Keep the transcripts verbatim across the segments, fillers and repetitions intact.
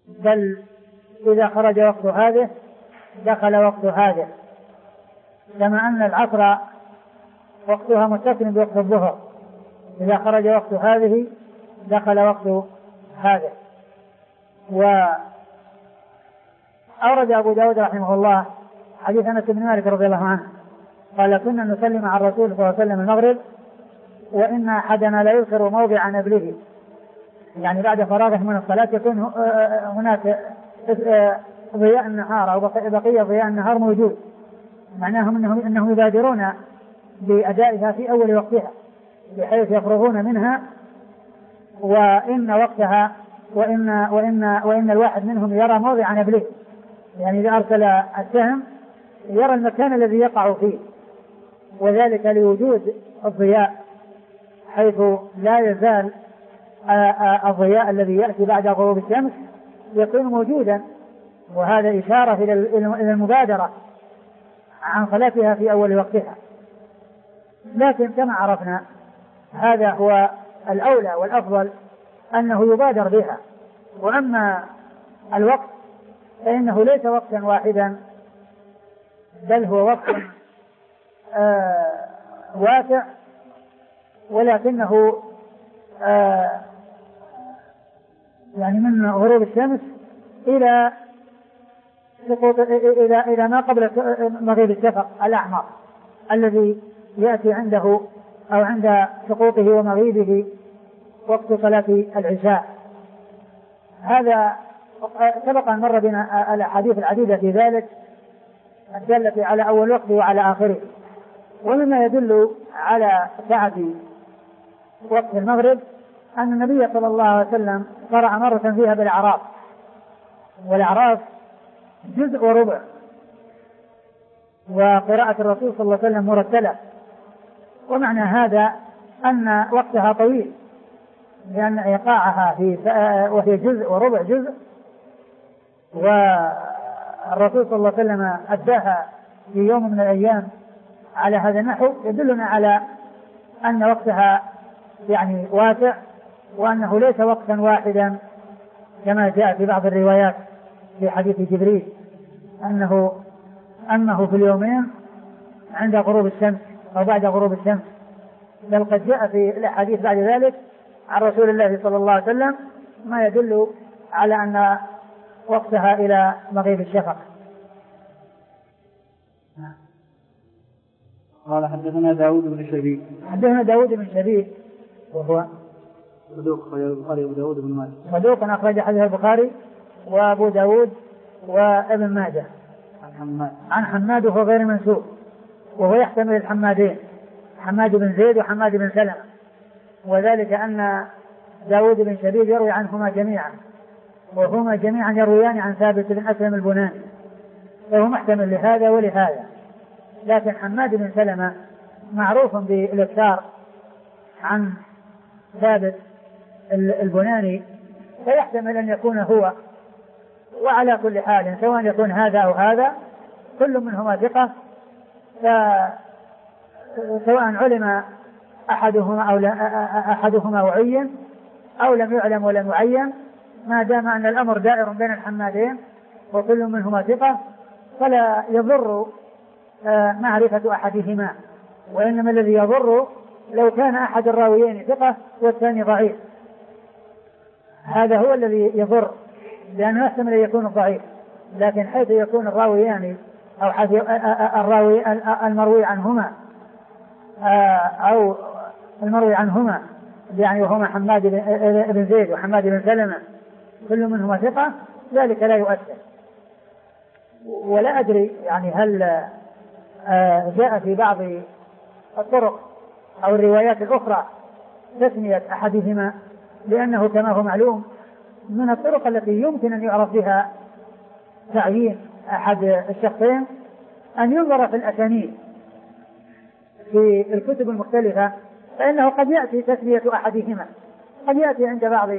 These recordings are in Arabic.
بل إذا خرج وقت هذه دخل وقت هذه، كما أن العصر وقتها متصل بوقت الظهر، إذا خرج وقت هذه دخل وقت هذه. وأورد أبو داود رحمه الله حديث أنس بن مالك رضي الله عنه قال كنا نسلم على الرسول صلى الله عليه وسلم المغرب وإن أحدنا لا يؤخر موضع نبله، يعني بعد فراغه من الصلاة يكون هناك ضياء النهار أو بقية ضياء النهار موجود، معناهم أنهم, إنهم يبادرون بأدائها في أول وقتها بحيث يفرغون منها، وإن وقتها وإن, وإن, وإن الواحد منهم يرى موضع نبله، يعني إذا أرسل السهم يرى المكان الذي يقع فيه، وذلك لوجود الضياء حيث لا يزال الضياء الذي يأتي بعد غروب الشمس يكون موجودا، وهذا إشارة إلى المبادرة عن صلاتها في أول وقتها. لكن كما عرفنا هذا هو الأولى والأفضل أنه يبادر بها، وأما الوقت فإنه ليس وقتا واحدا بل هو وقت آه واسع، ولكنه آه يعني من غروب الشمس إلى إلى إلى ما قبل مغيب الشفق الأحمر الذي يأتي عنده أو عند سقوطه ومغيبه وقت صلاة العشاء. هذا سبق أن مر بنا الأحاديث العديدة في ذلك الدالة على أول وقت وعلى آخره. ومما يدل على سعة وقت المغرب أن النبي صلى الله عليه وسلم قرأ مرة فيها بالأعراف، والأعراف جزء وربع، وقراءة الرسول صلى الله عليه وسلم مرتلة، ومعنى هذا أن وقتها طويل لأن إيقاعها في وهي جزء وربع جزء، والرسول صلى الله عليه وسلم أداها في يوم من الأيام على هذا النحو، يدلنا على أن وقتها يعني واسع، وأنه ليس وقتا واحدا كما جاء في بعض الروايات في حديث جبريل أنه أنه في اليومين عند غروب الشمس أو بعد غروب الشمس، بل قد جاء في الأحاديث بعد ذلك عن رسول الله صلى الله عليه وسلم ما يدل على أن وقتها إلى مغيب الشفق. قال حدثنا داود بن شبيب. حدثنا داود بن شبيب وهو صدوق أخرج البخاري وأبو داود بن ماجه. صدوق أخرج حديث البخاري وأبو داود وابن ماجه. عن حماد. عن حماد وهو غير منسوب، وهو يحتمل الحمادين، حماد بن زيد وحماد بن سلمة، وذلك أن داود بن شبيب يروي عنهما جميعا، وهما جميعا يرويان عن ثابت بن أسلم البناني، فهو محتمل لهذا ولهذا. لكن حماد بن سلمة معروف بالإكثار عن ثابت البناني، فيحتمل أن يكون هو. وعلى كل حال سواء يكون هذا أو هذا كل منهما ثقة، سواء علم أحدهما أو أحدهما وعين أو لم يعلم ولم يعين، ما دام أن الأمر دائر بين الحمادين وكل منهما ثقة فلا يضر معرفة أحدهما، وإنما الذي يضر لو كان أحد الراويين ثقة والثاني ضعيف، هذا هو الذي يضر، لأنه يحتمل أن يكون ضعيف. لكن حيث يكون الراويان أو حيث الراوي المروي عنهما أو المروي عنهما يعني وهما حماد بن زيد وحماد بن سلمة كل منهما ثقة، ذلك لا يؤثر. ولا أدري يعني هل جاء في بعض الطرق أو الروايات الأخرى تسمية أحدهما، لأنه كما هو معلوم من الطرق التي يمكن أن يعرف بها تعيين أحد الشخصين أن ينظر في الأسانيد في الكتب المختلفة، فإنه قد يأتي تسمية أحدهما، قد يأتي عند بعض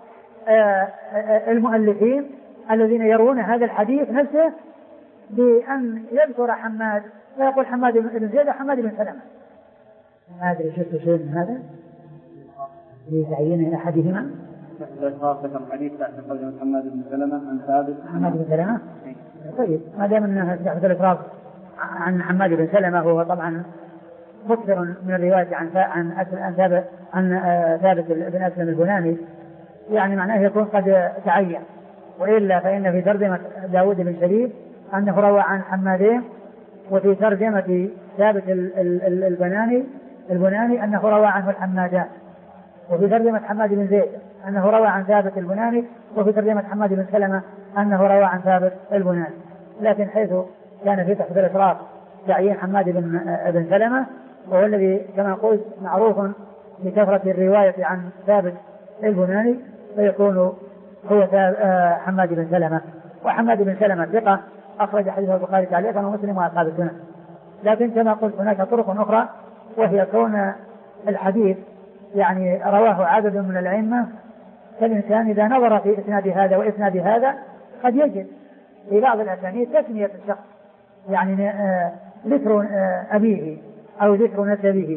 المؤلفين الذين يرون هذا الحديث نفسه بأن يذكر حماد فيقول حماد بن زيد وحماد بن سلمة. ما أدري شفت شيء من هذا في تعيين أحدهما. الإسراف ذكر الحديث تحت قول محمد بن سلمة عن ثابت. محمد بن سلمة؟ طيب ما دام أنه تحت الإسراف عن حماد بن سلمة هو طبعا مكثر من الرواية عن عن عن ثابت عن ثابت بن أسلم البناني، يعني معناه يكون قد تعين، وإلا فإن في ترجمة داود بن شريف أنه روى عن حمادين، وفي ترجمة ثابت البناني البناني أنه روى عنه الحمادان، وفي ترجمة حماد بن زيد أنه روى عن ثابت البناني، وفي ترجمة حماد بن سلمة أنه روى عن ثابت البناني. لكن حيث كان في تحت الإسراف تعيين حماد بن بن سلمة، وهو الذي كما قلت معروف بكثرة الرواية عن ثابت البناني، فيكون هو حماد بن سلمة. وحماد بن سلمة ثقة أخرج حديثه البخاري تعليقا ومسلم وأصحاب السنن. لكن كما قلت هناك طرق أخرى، وهي كون الحديث يعني رواه عدد من الأئمة، فالإنسان إذا نظر في إسناد هذا وإسناد هذا قد يجد في بعض الأسانيد تسمية الشخص، يعني آه ذكر آه أبيه أو ذكر نسبه.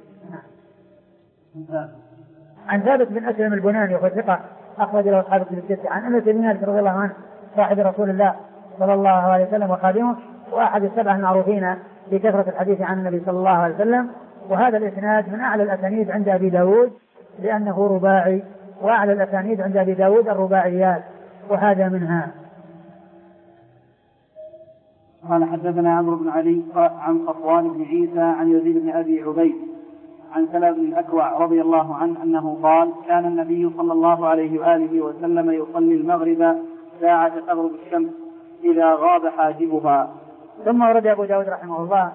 عن ثابت بن أسلم البناني وهو ثقة أخرج له أصحاب الكتب الستة. عن أنس بن مالك رضي الله عنه صاحب رسول الله صلى الله عليه وسلم وخادمه، وأحد السبعة المعروفين بكثرة الحديث عن النبي صلى الله عليه وسلم. وهذا الإسناد من أعلى الأسانيد عند أبي داود لأنه رباعي، وأعلى الأسانيد عند أبي داود الرباعيات، وهذا منها. قال حدثنا عمرو بن علي عن صفوان بن عيسى عن يزيد بن أبي عبيد عن سلام بن الأكوع رضي الله عنه أنه قال: كان النبي صلى الله عليه وآله وسلم يصلي المغرب ساعة تغرب الشمس إذا غاب حاجبها. ثم ورد أبو داود رحمه الله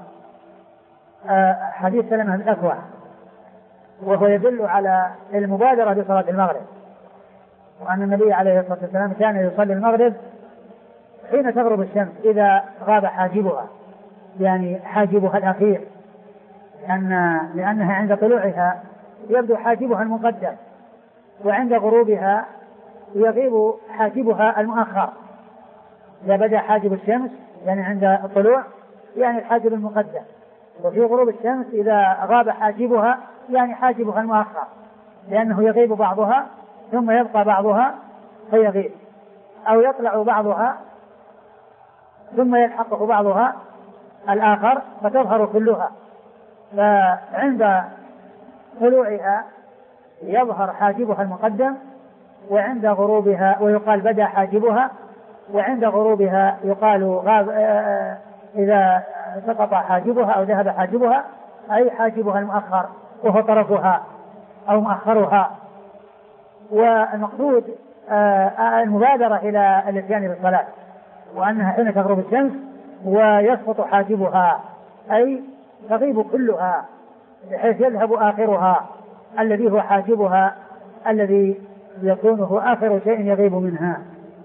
حديث سلام بن الأكوع، وهو يدل على المبادرة بصلاة المغرب، وأن النبي عليه الصلاة والسلام كان يصلي المغرب حين تغرب الشمس إذا غاب حاجبها، يعني حاجبها الأخير، لأن لأنها عند طلوعها يبدو حاجبها المقدم، وعند غروبها يغيب حاجبها المؤخر. إذا بدأ حاجب الشمس يعني عند الطلوع يعني الحاجب المقدم، وفي غروب الشمس إذا غاب حاجبها يعني حاجبها المؤخر، لأنه يغيب بعضها ثم يبقى بعضها فيغيب، أو يطلع بعضها ثم يلحقه بعضها الآخر فتظهر كلها. فعند طلوعها يظهر حاجبها المقدم، وعند غروبها ويقال بدأ حاجبها، وعند غروبها يقال غاب إذا سقط حاجبها أو ذهب حاجبها أي حاجبها المؤخر وهو طرفها أو مؤخرها. والمقصود المبادرة إلى الاتيان بالصلاة، وأنها حين تغرب الشمس ويسقط حاجبها أي تغيب كلها بحيث يذهب آخرها الذي هو حاجبها الذي يكون هو آخر شيء يغيب منها.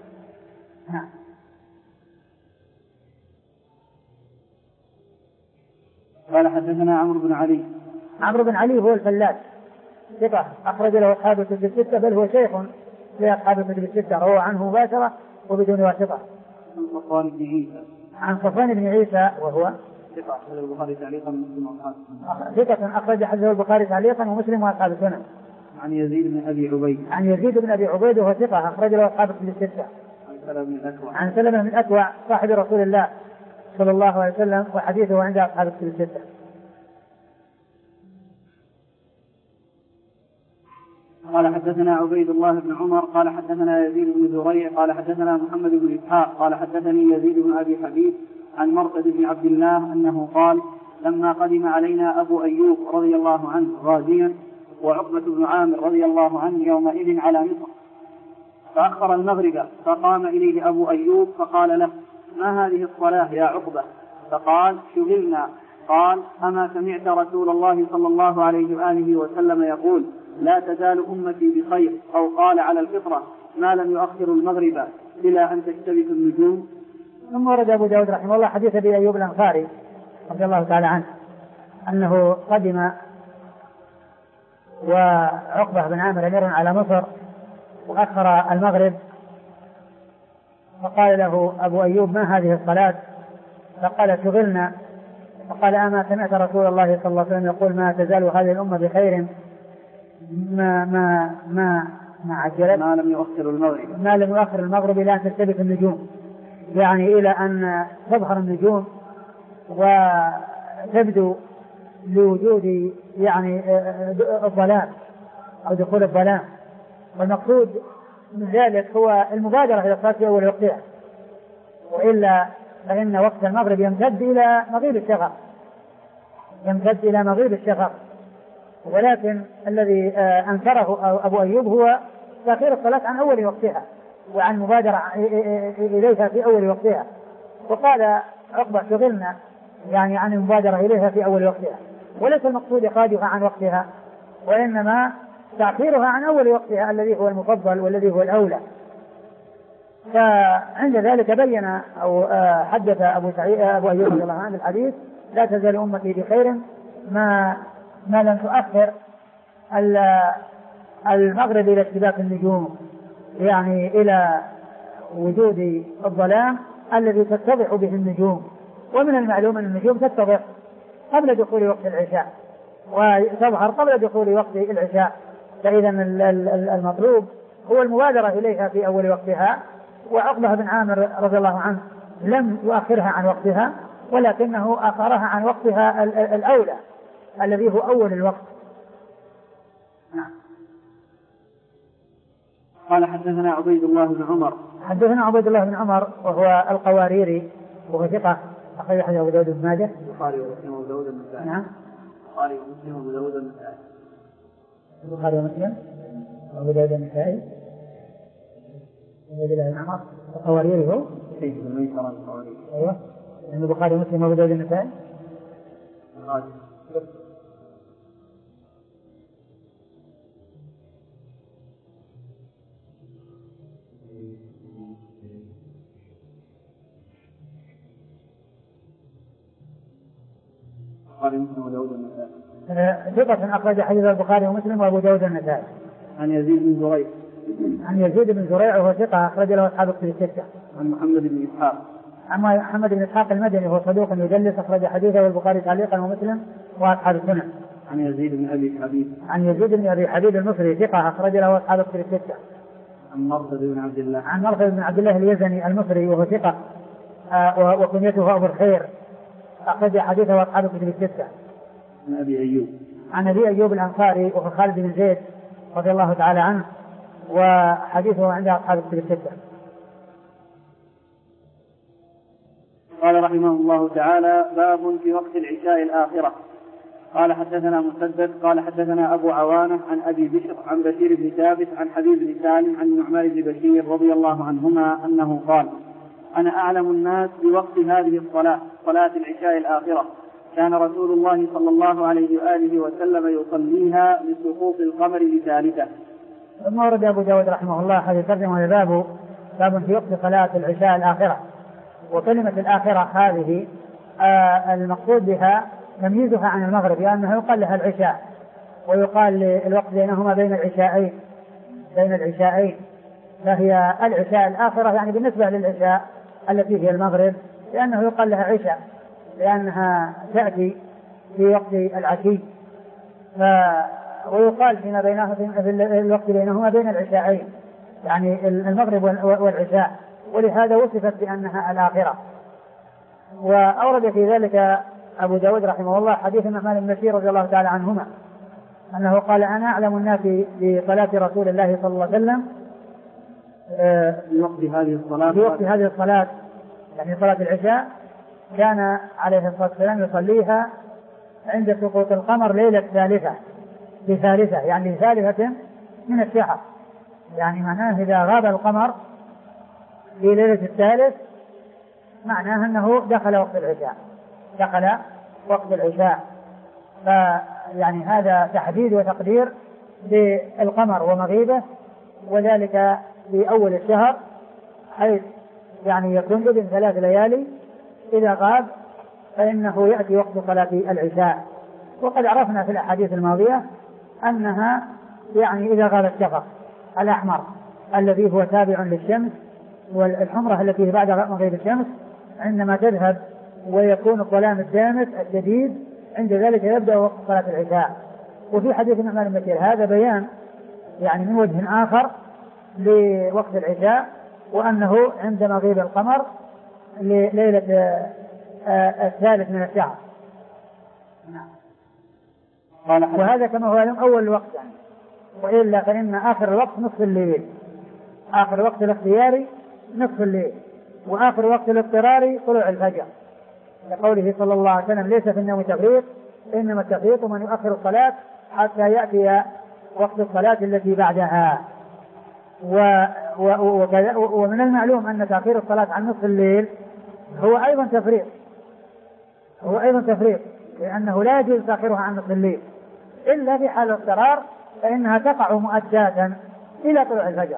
قال حدثنا عمرو بن علي. عمرو بن علي هو الفلاس ثقة أخرج له أصحاب الكتب الستة، بل هو شيخ لأصحاب الكتب الستة، روى عنه مباشرة وبدون واسطة. عن صفوان بن عيسى. عن صفوان بن عيسى وهو ثقة أخرج البخاري تعليقا ومسلم وأصحاب السنن. ثقة أخرج حديثه البخاري تعليقا ومسلم وأصحاب السنن. عن يزيد بن أبي عبيد. عن يزيد بن أبي عبيد وهو ثقة أخرج له أصحاب الكتب الستة. عن سلمة بن الأكوع. عن سلمة بن الأكوع صاحب رسول الله صلى الله عليه وسلم، وحديثه عند أصحاب الكتب الستة. قال حدثنا عبيد الله بن عمر قال حدثنا يزيد بن زريع قال حدثنا محمد بن إسحاق قال حدثني يزيد بن أبي حبيب عن مرقد بن عبد الله أنه قال: لما قدم علينا أبو أيوب رضي الله عنه غازيا وعقبة بن عامر رضي الله عنه يومئذ على مصر، فأخر المغرب، فقام إليه أبو أيوب فقال له: ما هذه الصلاة يا عقبة؟ فقال: شغلنا. قال: أما سمعت رسول الله صلى الله عليه وآله وسلم يقول: لا تزال أمتي بخير، أو قال على الفطرة: ما لم يؤخر المغرب إلى أن تشتبك النجوم. ثم ورد أبو داود رحمه الله حديث أبي أيوب الأنصاري رضي الله تعالى عنه أنه قدم وعقبة بن عامر أمير على مصر وأخر المغرب، فقال له أبو أيوب: ما هذه الصلاة؟ فقال: شغلنا. فقال: أما سمعت رسول الله صلى الله عليه وسلم يقول: ما تزال هذه الأمة بخير ما ما ما ما عجلت ما لم يؤخر المغرب ما لم يؤخر المغرب إلى أن ترتبك النجوم، يعني إلى أن تظهر النجوم وتبدو لوجود يعني الظلام أو دخول الظلام. والمقصود من ذلك هو المبادرة إلى الصلاة في أول وقتها، وإلا فإن وقت المغرب يمتد إلى مغيب الشفق يمتد إلى مغيب الشفق ولكن الذي أنكره أبو أيوب هو تأخير الصلاة عن أول وقتها وعن مبادرة إليها في أول وقتها. وقال عقبة شغلنا يعني عن المبادرة إليها في أول وقتها، وليس المقصود إخراجها عن وقتها، وإنما تأخيرها عن أول وقتها الذي هو المفضل والذي هو الأولى. فعند ذلك بين أو حدث أبو سعيد أبو أيوب رضي الله عنه الحديث: لا تزال أمتي بخير ما ما لم تؤخر المغرب إلى اشتباك النجوم، يعني إلى وجود الظلام الذي تتضح به النجوم. ومن المعلوم أن النجوم تتضح قبل دخول وقت العشاء وتظهر قبل دخول وقت العشاء، فإذا المطلوب هو المبادرة إليها في أول وقتها. وعقبة بن عامر رضي الله عنه لم يؤخرها عن وقتها، ولكنه أخرها عن وقتها الأولى الذي هو أول الوقت. نعم. قال حدثنا عبيد الله بن عمر حدثنا عبيد الله بن عمر وهو القواريري وهو ثقة أخرج حديث أبو داود بن ماجه البخاري ومسلم وأبو داود النسائي. نعم. البخاري ومسلم وأبو داود النسائي. البخاري ومسلم وأبو داود النسائي. عبيد الله بن عمر القواريري هو كيف الميسر القواريري. أيوه البخاري ومسلم وأبو داود النسائي. البخاري ومسلم وأبو داود النسائي. ثقة أخرج حديث البخاري ومسلم وأبو داود النسائي. عن يزيد بن زريع عن يزيد بن زريع وهو ثقة أخرج له أصحاب الكتب الستة. عن محمد بن إسحاق عن محمد بن إسحاق المدني وهو صدوق يدلس أخرج حديثه البخاري تعليقا ومسلم وأصحاب السنن. عن يزيد بن أبي حبيب عن يزيد بن أبي حبيب المصري ثقة أخرج له أصحاب الكتب الستة. عن مرثد بن عبد الله عن مرثد بن عبد الله اليزني المصري وهو ثقة آه وكنيته أبو الخير أخرج حديثه أصحاب الكتب الستة. عن أبي أيوب عن أبي أيوب الأنصاري وهو خالد بن زيد رضي الله تعالى عنه وحديثه عند أصحاب الكتب الستة. قال رحمه الله تعالى: باب في وقت العشاء الآخرة. قال حدثنا مسدد قال حدثنا أبو عوانة عن أبي بشر عن بشير بن ثابت عن حبيب بن سالم عن النعمان بن بشير رضي الله عنهما أنه قال: أنا أعلم الناس بوقت هذه الصلاة، صلاة العشاء الآخرة، كان رسول الله صلى الله عليه وآله وسلم يصليها لسقوط القمر بثالثة. ثم ورد أبو داود رحمه الله حديث ترجمة باب باب في وقت صلاة العشاء الآخرة. وكلمة الآخرة هذه آه المقصود بها تمييزها عن المغرب، لأنه يقال لها العشاء ويقال الوقت بينهما بين العشاءين بين العشاءين فهي العشاء الآخرة يعني بالنسبة للعشاء التي هي المغرب، لأنه يقال لها عشاء لأنها تأتي في وقت العشي. ف... ويقال فيما بينها في الوقت بينهما بين العشاءين يعني المغرب والعشاء، ولهذا وصفت بأنها الآخرة. وأورد في ذلك أبو داود رحمه الله حديث النعمان بن بشير رضي الله تعالى عنهما أنه قال: أنا أعلم الناس بصلاة رسول الله صلى الله عليه وسلم في وقت هذه الصلاة في وقت هذه الصلاة يعني صلاة العشاء، كان عليه الصلاة والسلام يصليها عند سقوط القمر ليلة ثالثة بثالثة يعني ثالثة من السحر، يعني معناه إذا غاب القمر في ليلة الثالث معناه أنه دخل وقت العشاء دخل وقت العشاء فيعني هذا تحديد وتقدير بالقمر ومغيبه، وذلك في أول الشهر حيث يعني يكون ابن ثلاث ليالي، إذا غاب فإنه يأتي وقت صلاة العشاء. وقد عرفنا في الأحاديث الماضية أنها يعني إذا غاب الشفق الأحمر الذي هو تابع للشمس والحمرة التي بعد مغيب الشمس عندما تذهب ويكون الظلام الدامس الشديد، عند ذلك يبدأ وقت صلاة العشاء. وفي حديث النعمان بن بشير هذا بيان يعني من وجه آخر لوقت العشاء، وأنه عند مغيب القمر لليلة الثالث من الشهر. وهذا كما هو يوم أول الوقت يعني. وإلا فإن آخر الوقت نصف الليل، آخر الوقت الاختياري نصف الليل، وآخر وقت الاضطراري طلوع الفجر، لقوله صلى الله عليه وسلم: ليس في النوم تفريط، إنما التفريط من يؤخر الصلاة حتى يأتي وقت الصلاة التي بعدها. و و و ومن المعلوم أن تأخير الصلاة عن نصف الليل هو أيضا تفريط، هو أيضا تفريط، لأنه لا يجوز تأخيرها عن نصف الليل إلا في حال الاضطرار، فإنها تقع مؤداة إلى طلوع الفجر.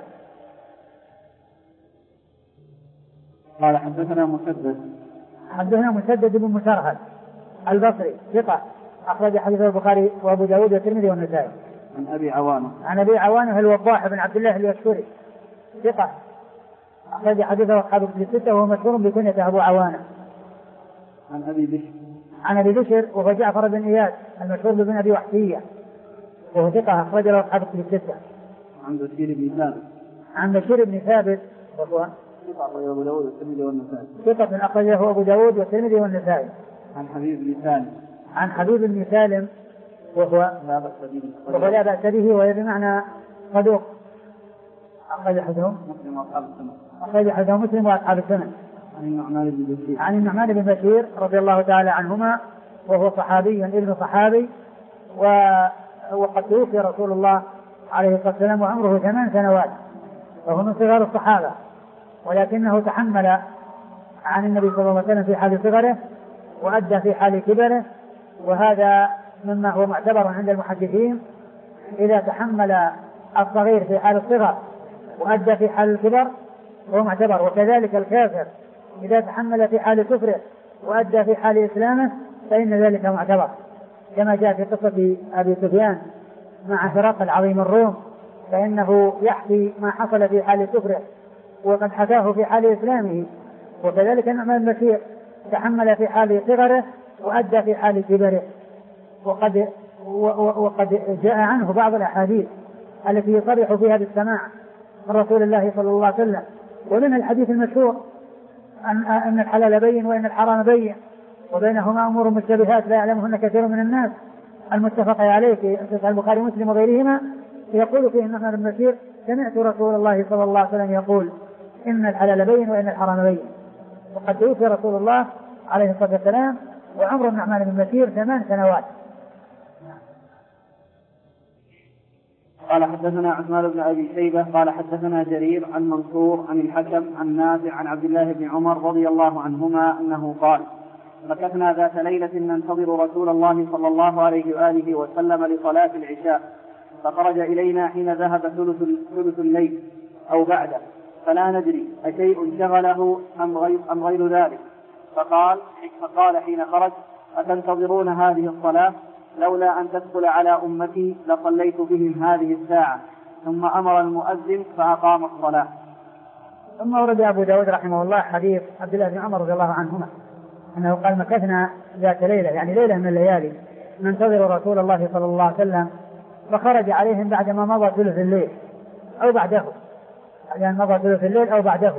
قال حدثنا مسدد حدثنا مسدد بن مسرهد البصري ثقة، أخرج حديث البخاري وأبو داود والترمذي والنسائي. عن أبي عوانة عن أبي عوانة الوضاح بن عبد الله اليشكري ثقة، أخرج حديثه أصحاب الكتب الستة، وهو مشهور بكنيته أبو عوانة. عن أبي بشر عن أبي بشر وهو جعفر بن إياس المشهور بن أبي وحشية، وهو ثقة، أخرج له أصحاب الكتب الستة. عن بشير بن ثابت عن بشير بن ثابت وهو ثقة، أبو داود والترمذي والنسائي. ثقة أخرجه أبو داود والترمذي والنسائي. عن حبيب بن سالم عن حبيب بن سالم وهو وهو لا بأس به، وهي بمعنى صدوق، أخرج حديثه مسلم وأصحاب السنة. أخرج حديثه مسلم وأصحاب السنة. عن النعمان بن بشير عن النعمان بن بشير رضي الله تعالى عنهما، وهو صحابي ابن صحابي، وقد توفي رسول الله عليه الصلاة والسلام وعمره ثمان سنوات، وهو من صغار الصحابة، ولكنه تحمل عن النبي صلى الله عليه وسلم في حال صغره وأدى في حال كبره، وهذا مما هو معتبر عند المحدثين. إذا تحمل الصغير في حال الصغر وأدى في حال الكبر هو معتبر، وكذلك الكافر إذا تحمل في حال كفره وأدى في حال إسلامه فإن ذلك معتبر، كما جاء في قصة أبي سفيان مع هرقل عظيم الروم، فإنه يحكي ما حصل في حال كفره وقد حكاه في حال إسلامه. وكذلك النعمان بن بشير تحمل في حال صغره وأدى في حال كبره، وقد وقد جاء عنه بعض الأحاديث التي يصرح فيها بالسماع من رسول الله صلى الله عليه وسلم، ومنها الحديث المشهور أن الحلال بين وإن الحرام بين وبينهما أمور مشتبهات لا يعلمهن كثير من الناس، المتفق عليه في صحيح البخاري ومسلم وغيرهما. يقول فيه النعمان بن بشير: سمعت رسول الله صلى الله عليه وسلم يقول إن الحلال بين وإن الحرام بين. وقد توفي رسول الله عليه الصلاة والسلام وعمر النعمان بن بشير ثمان سنوات. قال حدثنا عثمان بن أبي شيبة قال حدثنا جرير عن منصور عن الحكم عن نافع عن عبد الله بن عمر رضي الله عنهما أنه قال: مكثنا ذات ليلة ننتظر رسول الله صلى الله عليه وآله وسلم لصلاة العشاء، فخرج إلينا حين ذهب ثلث, ثلث الليل أو بعده، فلا ندري أشيء شغله أم غير, أم غير ذلك، فقال, فقال حين خرج: أتنتظرون هذه الصلاة؟ لولا أن تدخل على أمتي لصليت بهم هذه الساعة. ثم أمر المؤذن فأقام الصلاة. ثم ورد أبو داود رحمه الله حديث عبد الله بن عمر رضي الله عنهما أنه قال: مكثنا ذات ليلة، يعني ليلة من الليالي، ننتظر رسول الله صلى الله عليه وسلم، فخرج عليهم بعدما مضى ثلث الليل أو بعده، يعني مضى ثلث الليل أو بعده،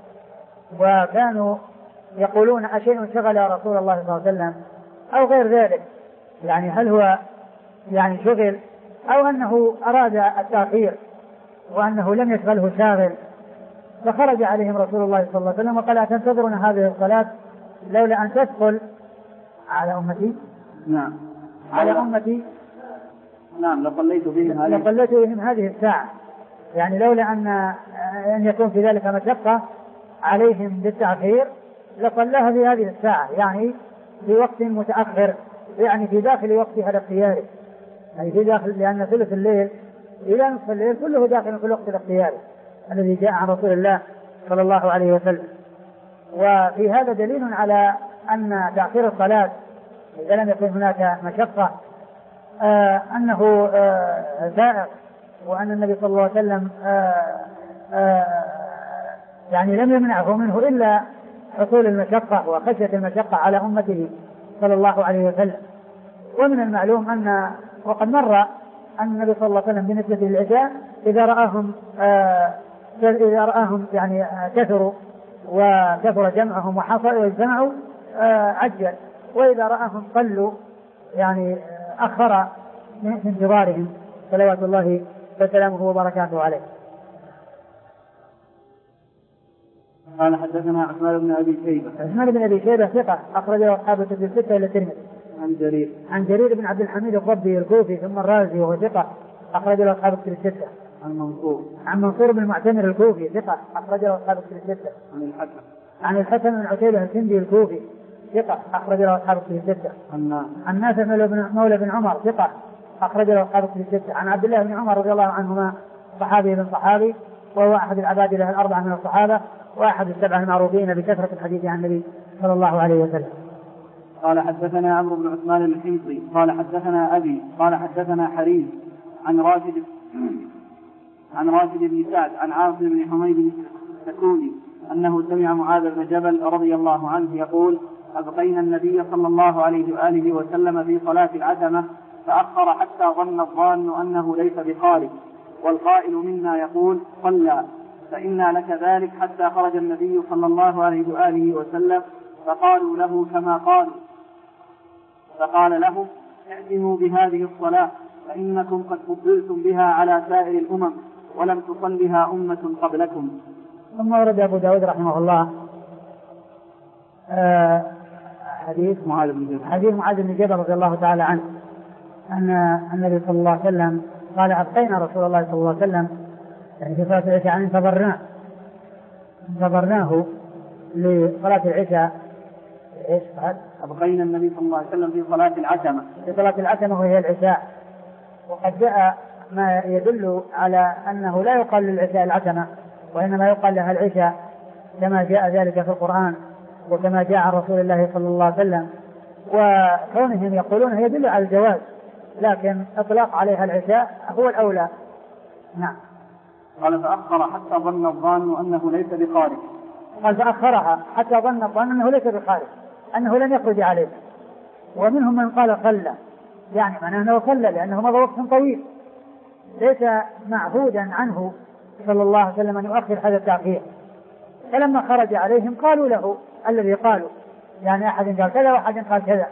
وكانوا يقولون: أشيء شغل رسول الله صلى الله عليه وسلم أو غير ذلك، يعني هل هو يعني شغل أو أنه أراد التأخير وأنه لم يشغله شاغل. فخرج عليهم رسول الله صلى الله عليه وسلم وقال: أتنتظرون هذه الصلاة لولا أن تدخل على أمتي؟ نعم على أمتي نعم لصليت بهم هذه لصليت بهم هذه الساعة، يعني لولا أن أن يكون في ذلك مشقة عليهم بالتأخير لصلىها في هذه الساعة، يعني في وقت متأخر، يعني في داخل وقتها الاختياري، يعني في داخل، لأن ثلث الليل إلى نصف الليل كله داخل في الوقت الاختياري الذي جاء عن رسول الله صلى الله عليه وسلم. وفي هذا دليل على أن تأخير الصلاة إذا لم يكن هناك مشقة آه أنه آه زائر، وأن النبي صلى الله عليه وسلم آه آه يعني لم يمنعه منه إلا حصول المشقة وخشية المشقة على أمته صلى الله عليه وسلم. ومن المعلوم أن وقد مر أن النبي صلى الله عليه وسلم بالنسبة للعشاء إذا رآهم آه إذا رآهم يعني كثروا وكثر جمعهم وحصلوا واجتمعوا آه عجل، وإذا رآهم قلوا يعني أخر من انتظارهم صلوات الله وسلامه وبركاته عليه. قال حدثنا عثمان بن أبي شيبة. عثمان بن أبي شيبة ثقة أخرج له أصحاب الكتب الستة إلى الترمذي. عن جرير. عن جرير بن عبد الحميد الضبي الكوفي ثم الرازي وهو ثقة أخرج له أصحاب الكتب الستة. عن منصور. عن منصور بن المعتمر الكوفي ثقة أخرج له أصحاب الكتب الستة. عن الحكم. عن الحسن بن عتيبة الكندي الكوفي ثقة أخرج له أصحاب الكتب الستة. عن عن نافع مولى بن عمر ثقة أخرج له أصحاب الكتب الستة. عن عبد الله بن عمر رضي الله عنهما صحابي بن صحابي وهو أحد العباد له الأربعة من الصحابة وأحد السبعة المعروفين بكثرة الحديث عن النبي صلى الله عليه وسلم. قال حدثنا عمرو بن عثمان الحمصي قال حدثنا أبي قال حدثنا حريز عن راشد عن راشد بن سعد عن عاصم بن حميد السكوني أنه سمع معاذ بن جبل رضي الله عنه يقول: أبقينا النبي صلى الله عليه وآله وسلم في صلاة العتمة فأخر حتى ظن الظان أنه ليس بخارج، والقائل منا يقول: صلى، فإنا لك ذلك حتى خرج النبي صلى الله عليه وآله وسلم فقالوا له كما قالوا، فقال لهم: اعتموا بهذه الصلاة فإنكم قد فضلتم بها على سائر الأمم ولم تصلها أمة قبلكم. ثم ورد أبو داود رحمه الله آه حديث معاذ بن جبل حديث معاذ بن جبل رضي الله تعالى عنه أن النبي صلى الله عليه وسلم قال: أبقينا رسول الله صلى الله عليه وسلم يعني في صلاة العشاء، يعني انتظرناه انتظرناه لصلاة العشاء. إيش قال؟ أبقينا النبي صلى الله عليه وسلم في صلاة العتمة في صلاة العتمة وهي العشاء. وقد جاء ما يدل على أنه لا يقال للعشاء العتمة وإنما يقال لها العشاء كما جاء ذلك في القرآن وكما جاء عن رسول الله صلى الله عليه وسلم، وكونهم يقولون يدل على الجواز، لكن إطلاق عليها العشاء هو الأولى. نعم. قال: فأخر حتى ظن الظان أنه ليس بخارج. قال: فأخرها حتى ظن الظان أنه ليس بخارج، أنه لن يخرج عليه. ومنهم من قال: صلى، يعني معناه أنه صلى لأنه مضى وقت طويل ليس معهودا عنه صلى الله عليه وسلم أن يؤخر هذا التأخير. فلما خرج عليهم قالوا له الذي قالوا، يعني أحد قال كذا وأحد قال كذا.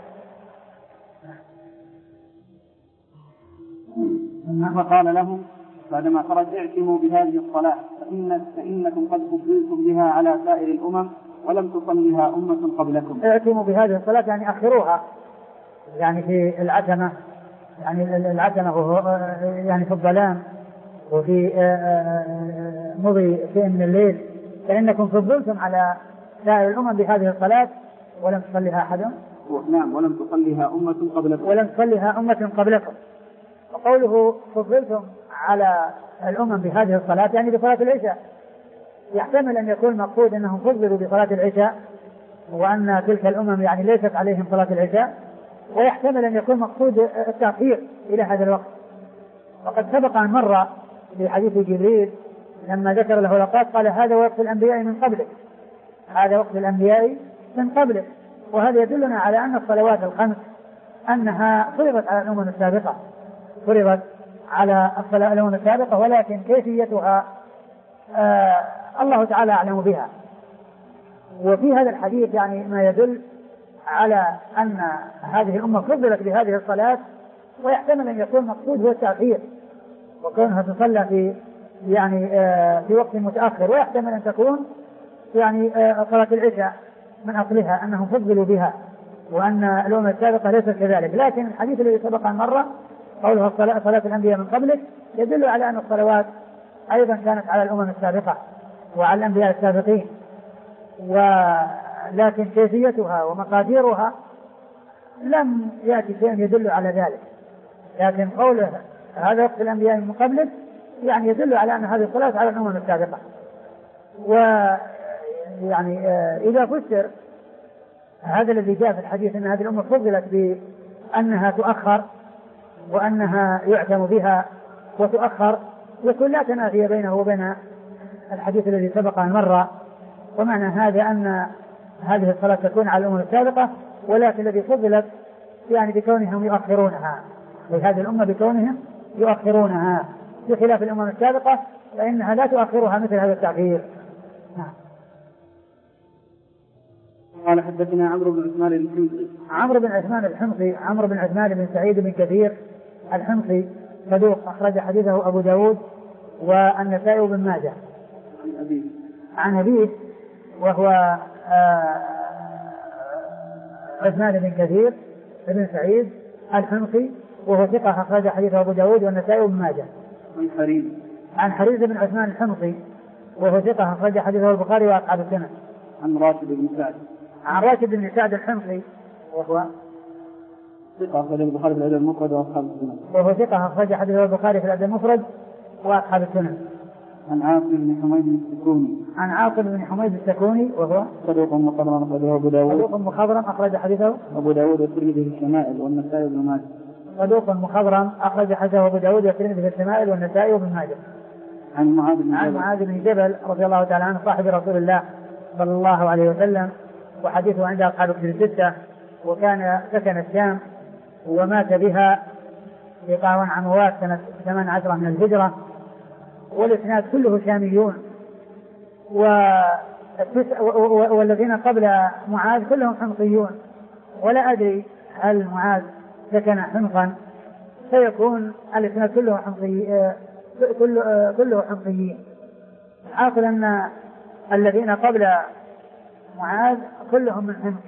فقال لهم بعدما خرج: اعتموا بهذه الصلاة فإن فإنكم قد فضلتم بها على سائر الأمم ولم تصلها أمة قبلكم. اعتموا بهذه الصلاة يعني أخروها، يعني في العتمة، يعني العتمة وهو يعني في الظلام وفي مضي شيء من الليل، فإنكم فضلتم على سائر الأمم بهذه الصلاة ولم تصلها أحد. نعم، ولم تصلها أمة قبلكم. ولم تصلها أمة قبلكم. وقوله فضلتم على الأمم بهذه الصلاة يعني بصلاة العشاء، يحتمل أن يكون مقصود أنهم فضلوا بصلاة العشاء وأن تلك الأمم يعني ليست عليهم صلاة العشاء، ويحتمل أن يكون مقصود التأخير إلى هذا الوقت. وقد سبق أن مر في حديث جبريل لما ذكر له الأوقات قال: هذا وقت الأنبياء من قبلك، هذا وقت الأنبياء من قبلك. وهذا يدلنا على أن الصلوات الخمس أنها فرضت على الأمم السابقة، فرضت على الأمم السابقة، ولكن كيفيتها آه الله تعالى أعلم بها. وفي هذا الحديث يعني ما يدل على أن هذه الأمة فضلت بهذه الصلاة، ويحتمل أن يكون مقصود هو التأخير وكونها تصلى في يعني آه في وقت متأخر، ويحتمل أن تكون يعني آه صلاة العشاء من أصلها أنهم فضلوا بها وأن الأمم السابقة ليست كذلك. لكن الحديث الذي سبق أن مر قولها الصلاة صلاة الأنبياء من قبلك يدل على أن الصلوات أيضا كانت على الأمم السابقة وعلى الأنبياء السابقين، ولكن كيفيتها ومقاديرها لم يأتي شيء يدل على ذلك. لكن قوله هذا وقت الأنبياء من قبلك يعني يدل على أن هذه الصلاة على الأمم السابقة. ويعني إذا فسر هذا الذي جاء في الحديث أن هذه الأمة فضلت بأنها تؤخر وأنها يعتم بها وتؤخر، يكون لا تنافي بينه وبين الحديث الذي سبق أن مر. ومعنى هذا أن هذه الصلاة تكون على الأمم السابقة، ولكن الذي فضلت يعني بكونهم يؤخرونها، لهذه الأمة بكونهم يؤخرونها، بخلاف الأمم السابقة فإنها لا تؤخرها مثل هذا التأخير. نعم. قال حدثنا عمرو بن عثمان الحمصي. عمرو بن عثمان الحمصي عمرو بن عثمان بن سعيد بن كثير الحمصي صدوق أخرج حديثه أبو داود والنسائي وابن ماجه. عن أبيه عن أبيه وهو عثمان بن كثير بن سعيد الحمصي وهو ثقة أخرج حديثه أبو داود والنسائي وابن ماجه. عن حريز عن حريز بن عثمان الحمصي وهو ثقة أخرج حديثه البخاري وأصحاب السنن. عن راشد بن سعد عن راشد بن سعد الحمصي وهو ثقة أخرج البخاري في الأدب المفرد وأصحاب السنن. وهو ثقة أخرج حديثه البخاري في الأدب المفرد وأصحاب السنن. عن عاصم بن حميد السكوني عن عاصم بن حميد السكوني وهو صدوق مخضرم أخرجه أبو داود صدوق مخضرم أخرج حديثه أبو داود والترمذي في الشمائل والنسائي وابن ماجه. صدوق مخضرم أخرج حديثه أبو داود والترمذي في الشمائل والنسائي وابن ماجه. عن معاذ بن عن معاذ بن جبل رضي الله تعالى عنه صاحب رسول الله صلى الله عليه وسلم وحديثه عند أصحاب الكتب الستة، وكان سكن الشام ومات بها في قاعون عموات سنة ثمان عشرة من الهجرة، والإسناد كله شاميون، والذين قبل معاذ كلهم حمصيون، ولا أدري هل معاذ سكن حمصا فيكون الإسناد كله حمصي كله كله حمصيين. حاصل أن الذين قبل معاذ كلهم من حمص.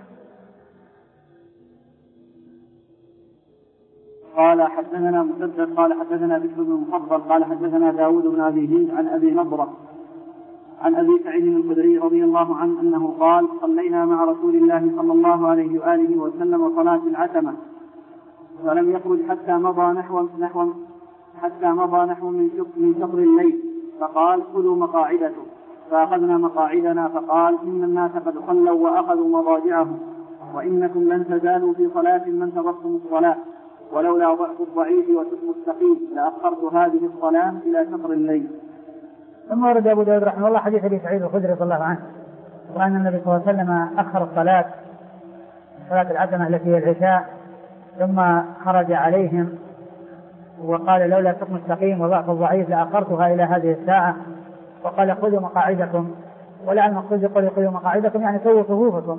قال حدثنا مسدد قال حدثنا بشر بن المفضل قال حدثنا داود بن أبي هند عن أبي نضرة عن أبي سعيد الخدري رضي الله عنه أنه قال صلينا مع رسول الله صلى الله عليه وآله وسلم صلاة العتمة فلم يخرج حتى مضى نحو نحو حتى مضى نحو من من شطر الليل فقال خذوا مقاعدكم فأخذنا مقاعدنا فقال إن الناس قد صلوا وأخذوا مضاجعهم وإنكم لن تزالوا في صلاة ما انتظرتم الصلاة ولولا ضعف الضعيف والمستقيم لأخرت هذه الصلاة إلى شطر الليل. ثم ورد أبو داود رحمه الله حديث أبي سعيد الخدري رضي الله عنه وأن النبي صلى الله عليه وسلم أخر الصلاة صلاة العتمة التي هي العشاء ثم خرج عليهم وقال لولا سق مستقيم وضعف الضعيف لأخرتها إلى هذه الساعة، وقال خذوا مقاعدكم، ولعل المقصود يقول خذوا مقاعدكم يعني سووا صفوفكم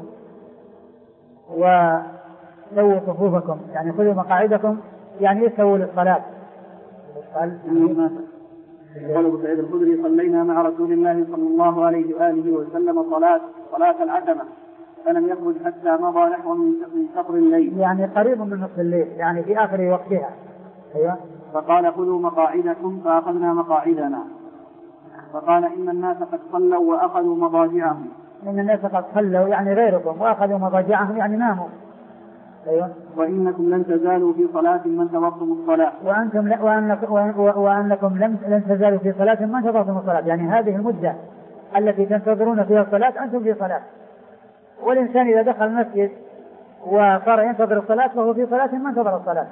وسووا صفوفكم يعني خذوا مقاعدكم يعني يسووا للصلاة. قال قال أبو سعيد الخدري صلينا مع رسول الله صلى الله عليه وآله وسلم صلاة صلاة العتمة فلم يخرج حتى مضى نحو من شطر الليل يعني قريب من نصف الليل يعني في آخر وقتها. أيوة. فقال خذوا مقاعدكم فأخذنا مقاعدنا فقال إن الناس قد صلوا وأخذوا مضاجعهم. إن الناس قد صلوا يعني غيركم وأخذوا مضاجعهم يعني ناموا. أيوة. وإنكم لن تزالوا في صلاة ما انتظرتم الصلاة وأنتم ل... وأنكم, وأنكم لن... لن تزالوا في صلاة ما انتظرتم الصلاة، يعني هذه المدة التي تنتظرون فيها الصلاة أنتم في صلاة. والإنسان إذا دخل المسجد وصار ينتظر الصلاة فهو في صلاة ما انتظر الصلاة.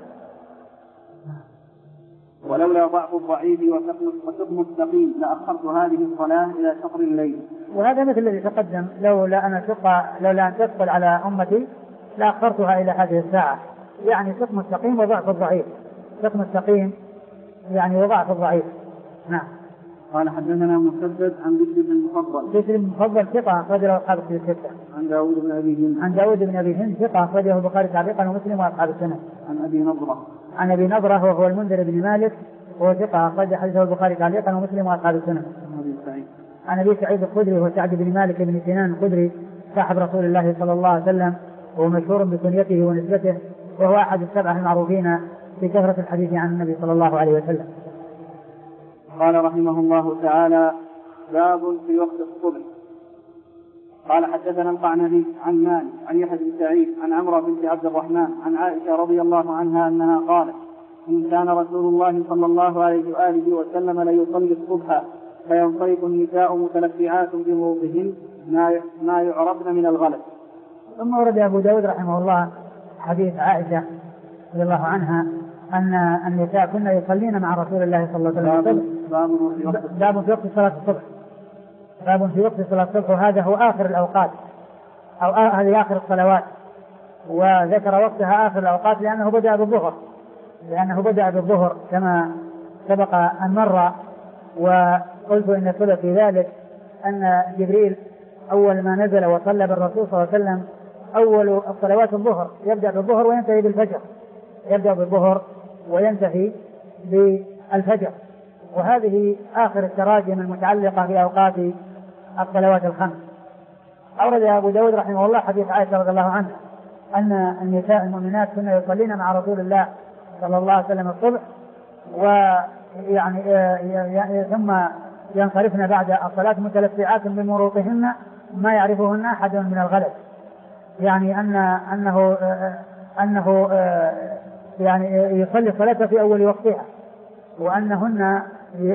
ولولا ضعف الضعيف وسقم مستقيم لأخرت هذه الصلاة إلى شطر الليل. وهذا مثل الذي تقدم لولا أن تقع لولا أن تدخل على أمتي لأخرتها إلى هذه الساعة، يعني سقم مستقيم وضعف الضعيف. سقم مستقيم يعني وضعف الضعيف. نعم. قال حدثنا مسدد عن بشر بن المفضل. بشر بن المفضل ثقة أخرجه أصحاب الستة. عن داود بن أبي هند. عن داود بن أبي هند ثقة أخرجه البخاري تعليقا ومسلم وأصحاب السنة. عن أبي نضرة. عن أبي نضرة وهو المنذر بن مالك وهو ثقة أخرج حديثه البخاري تعليقا ومسلم وأصحاب السنة. عن أبي سعيد. عن أبي سعيد الخدري وهو سعد بن مالك بن سنان الخدري صاحب رسول الله صلى الله عليه وسلم وهو مشهور بكنيته ونسبته، وهو أحد السبعة المعروفين بكثرة الحديث عن النبي صلى الله عليه وسلم. قال رحمه الله تعالى باب في وقت الصبح. قال حدثنا القعنبي عن مالك عن يحيى بن سعيد عن عمرو بنت عبد الرحمن عن عائشة رضي الله عنها أنها قالت إن كان رسول الله صلى الله عليه وآله وسلم ليصلي الصبح فينصرف النساء متلفعات بمروطهن ما يعرفن من الغلس. ثم ورد أبو داود رحمه الله حديث عائشة رضي الله عنها أن النساء كنا يصلين مع رسول الله صلى الله عليه وسلم. باب في وقت صلاة الصبح. باب في وقت صلاة الصبح، وهذا هو آخر الأوقات أو هذه آخر الصلوات، وذكر وقتها آخر الأوقات لأنه بدأ بالظهر لأنه بدأ بالظهر كما سبق أن مر وقلت إن السبب في ذلك أن جبريل أول ما نزل وصلى بالرسول صلى الله عليه وسلم أول الصلوات الظهر، يبدأ بالظهر وينتهي بالفجر، يبدأ بالظهر وينتهي بالفجر، وهذه آخر التراجم المتعلقة بأوقات الصلوات الخمس. أورد أبو داود رحمه الله حديث عائشة رضي الله عنها أن النساء المؤمنات كنا يصلين مع رسول الله صلى الله عليه وسلم الصبح، ويعني ثم ينصرفن بعد الصلاة متلفعات بمروطهن ما يعرفهن أحد من الغلس، يعني أن أنه أنه يعني يصلي الصلاة في أول وقتها، وأنهن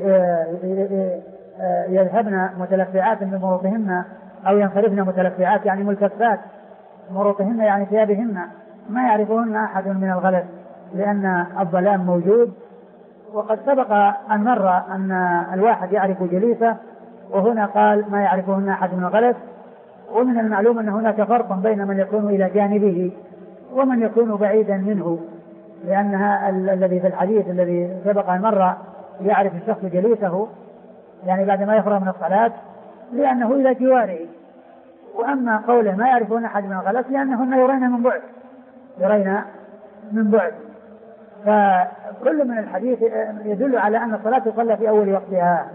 يذهبن متلفعات بمروطهن أو ينصرفن متلفعات يعني ملتفات مروطهن يعني ثيابهن ما يعرفهن أحد من الغلس، لأن الظلام موجود. وقد سبق أن مر أن الواحد يعرف جليسه، وهنا قال ما يعرفهن أحد من الغلس. ومن المعلوم أن هناك فرق بين من يكون إلى جانبه ومن يكون بعيدا منه، لأنها الذي في الحديث الذي سبق أن مر يعرف الشخص جليسه يعني بعد ما يفرغ من الصلاة لأنه إلى جواره، وأما قوله ما يعرفون أحد من الغلس لأنهن يرين من بعد يرين من بعد فكل من الحديث يدل على أن الصلاة تصلى في أول وقتها.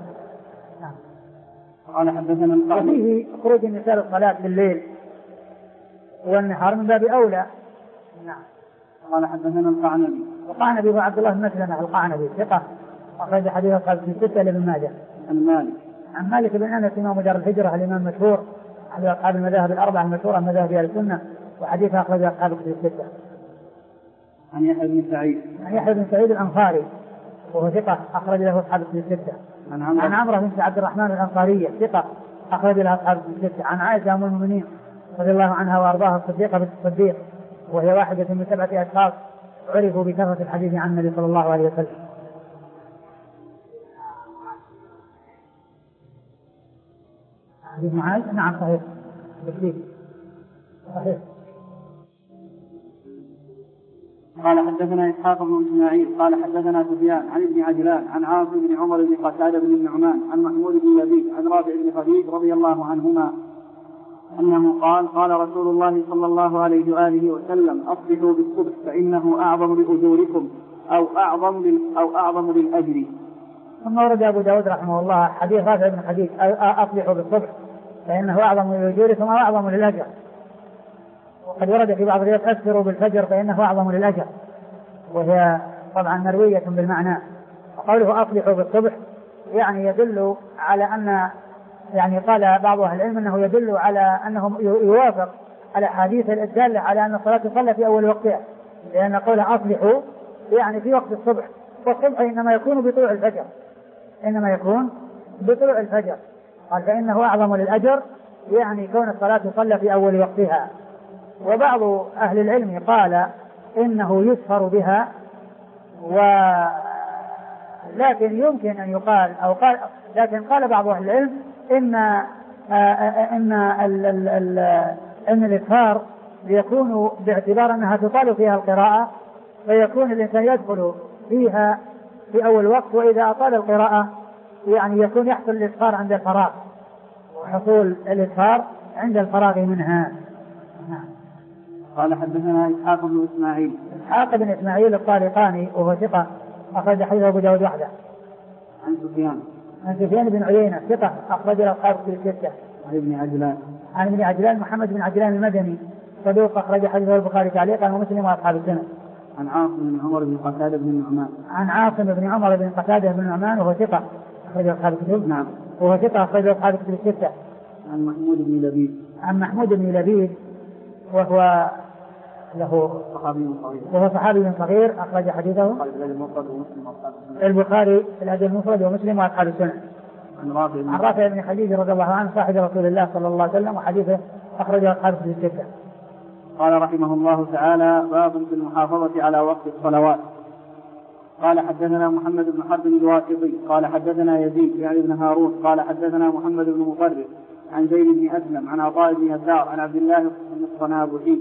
قال حدثنا وفيه خروج النساء للصلاة بالليل والنهار من باب أولى. نعم. قال حدثنا القعنبي القعنبي هو عبد الله بن مسلمة القعنبي ثقة أخرج حديث أصحاب في ستة لابن ماجه. عن مالك عن مالك بن أنس إمام دار الهجرة الإمام المشهور أحد أصحاب المذاهب الأربعة المشهورة من مذاهب أهل السنة، وحديثها أخرج أصحاب في الستة. عن يحيى بن سعيد عن يحيى بن سعيد الأنصاري وهو ثقة أخرج له أصحاب في الستة. عن عمرو بنت عبد الرحمن الأنصارية ثقة أخرج له أصحاب في الستة. عن عائشة أم المؤمنين رضي الله عنها وأرضاها الصديقة بنت الصديق، وهي واحدة من سبعة أشخاص عرفوا بكثرة الحديث عن النبي صلى الله عليه وسلم. حديث معاذ نعم صحيح بكثير صحيح. قال حدثنا إسحاق بن إسماعيل قال حدثنا سفيان عن ابن عجلان عن عاصم بن عمر بن قتادة بن النعمان عن محمود بن لبيد عن رافع بن خديج رضي الله عنهما أنه قال قال رسول الله صلى الله عليه وآله وسلم أصبحوا بالصبح فإنه أعظم لأجوركم أو أعظم لل أو أعظم للأجر. ثم ورد أبو داود رحمه الله حديث رافع بن خديج أصبحوا بالصبح فإنه أعظم لأجوركم أو أعظم للأجر، وقد ورد في بعض الروايات أسفروا بالفجر فإنه أعظم للأجر، وهي طبعا مروية بالمعنى. وقوله أصبحوا بالصبح يعني يدل على أن يعني قال بعض أهل العلم أنه يدل على أنه يوافق الأحاديث الدالة على أن الصلاة تصلى في أول وقتها، لأن قوله أصبحوا يعني في وقت الصبح، والصبح إنما يكون بطلوع الفجر إنما يكون بطلوع الفجر. قال فإنه أعظم للأجر يعني كون الصلاة تصلى في أول وقتها. وبعض أهل العلم قال إنه يسفر بها، ولكن يمكن أن يقال أو قال لكن قال بعض أهل العلم إن إن إن الإسفار يكون باعتبار أنها تطال فيها القراءة، فيكون الإنسان يدخل فيها في أول وقت، وإذا أطال القراءة يعني يكون يحصل الإسفار عند الفراغ، وحصول الإسفار عند الفراغ منها. قال حدثنا إسحاق بن إسماعيل إسحاق بن إسماعيل الطالقاني وهو ثقة أخرج حديث أبو داود وحده. عن سفيان عن سفيان بن عيينة ثقة أخرج له أصحاب في الستة. عن ابن عجلان عن ابن عجلان محمد بن عجلان المدني صدوق أخرج حديثه البخاري تعليقا ومسلم وأصحاب السنة. عن عاصم بن عمر بن قتادة بن النعمان عن عاصم بن عمر بن قتادة بن النعمان وهو ثقة أخرج أصحاب الكتب. نعم. وهو ثقة أخرج أصحاب الكتب الستة. عن محمود بن لبيد عن محمود بن لبيد وهو له صحابي صغير وهو صحابي صغير أخرج حديثه البخاري في الأدب المفرد ومسلم وأصحاب السنة. عن رافع عن رافع بن خديج رضي الله عنه صاحب رسول الله صلى الله عليه وسلم وحديثه أخرجه أصحاب الكتب الستة. قال رحمه الله تعالى باب في المحافظة على وقت الصلوات. قال حدثنا محمد بن حرب الواسطي قال حدثنا يزيد يعني بن هارون قال حدثنا محمد بن مفرد عن زيد بن أسلم عن عطاء بن يسار عن عبد الله بن الصنابحي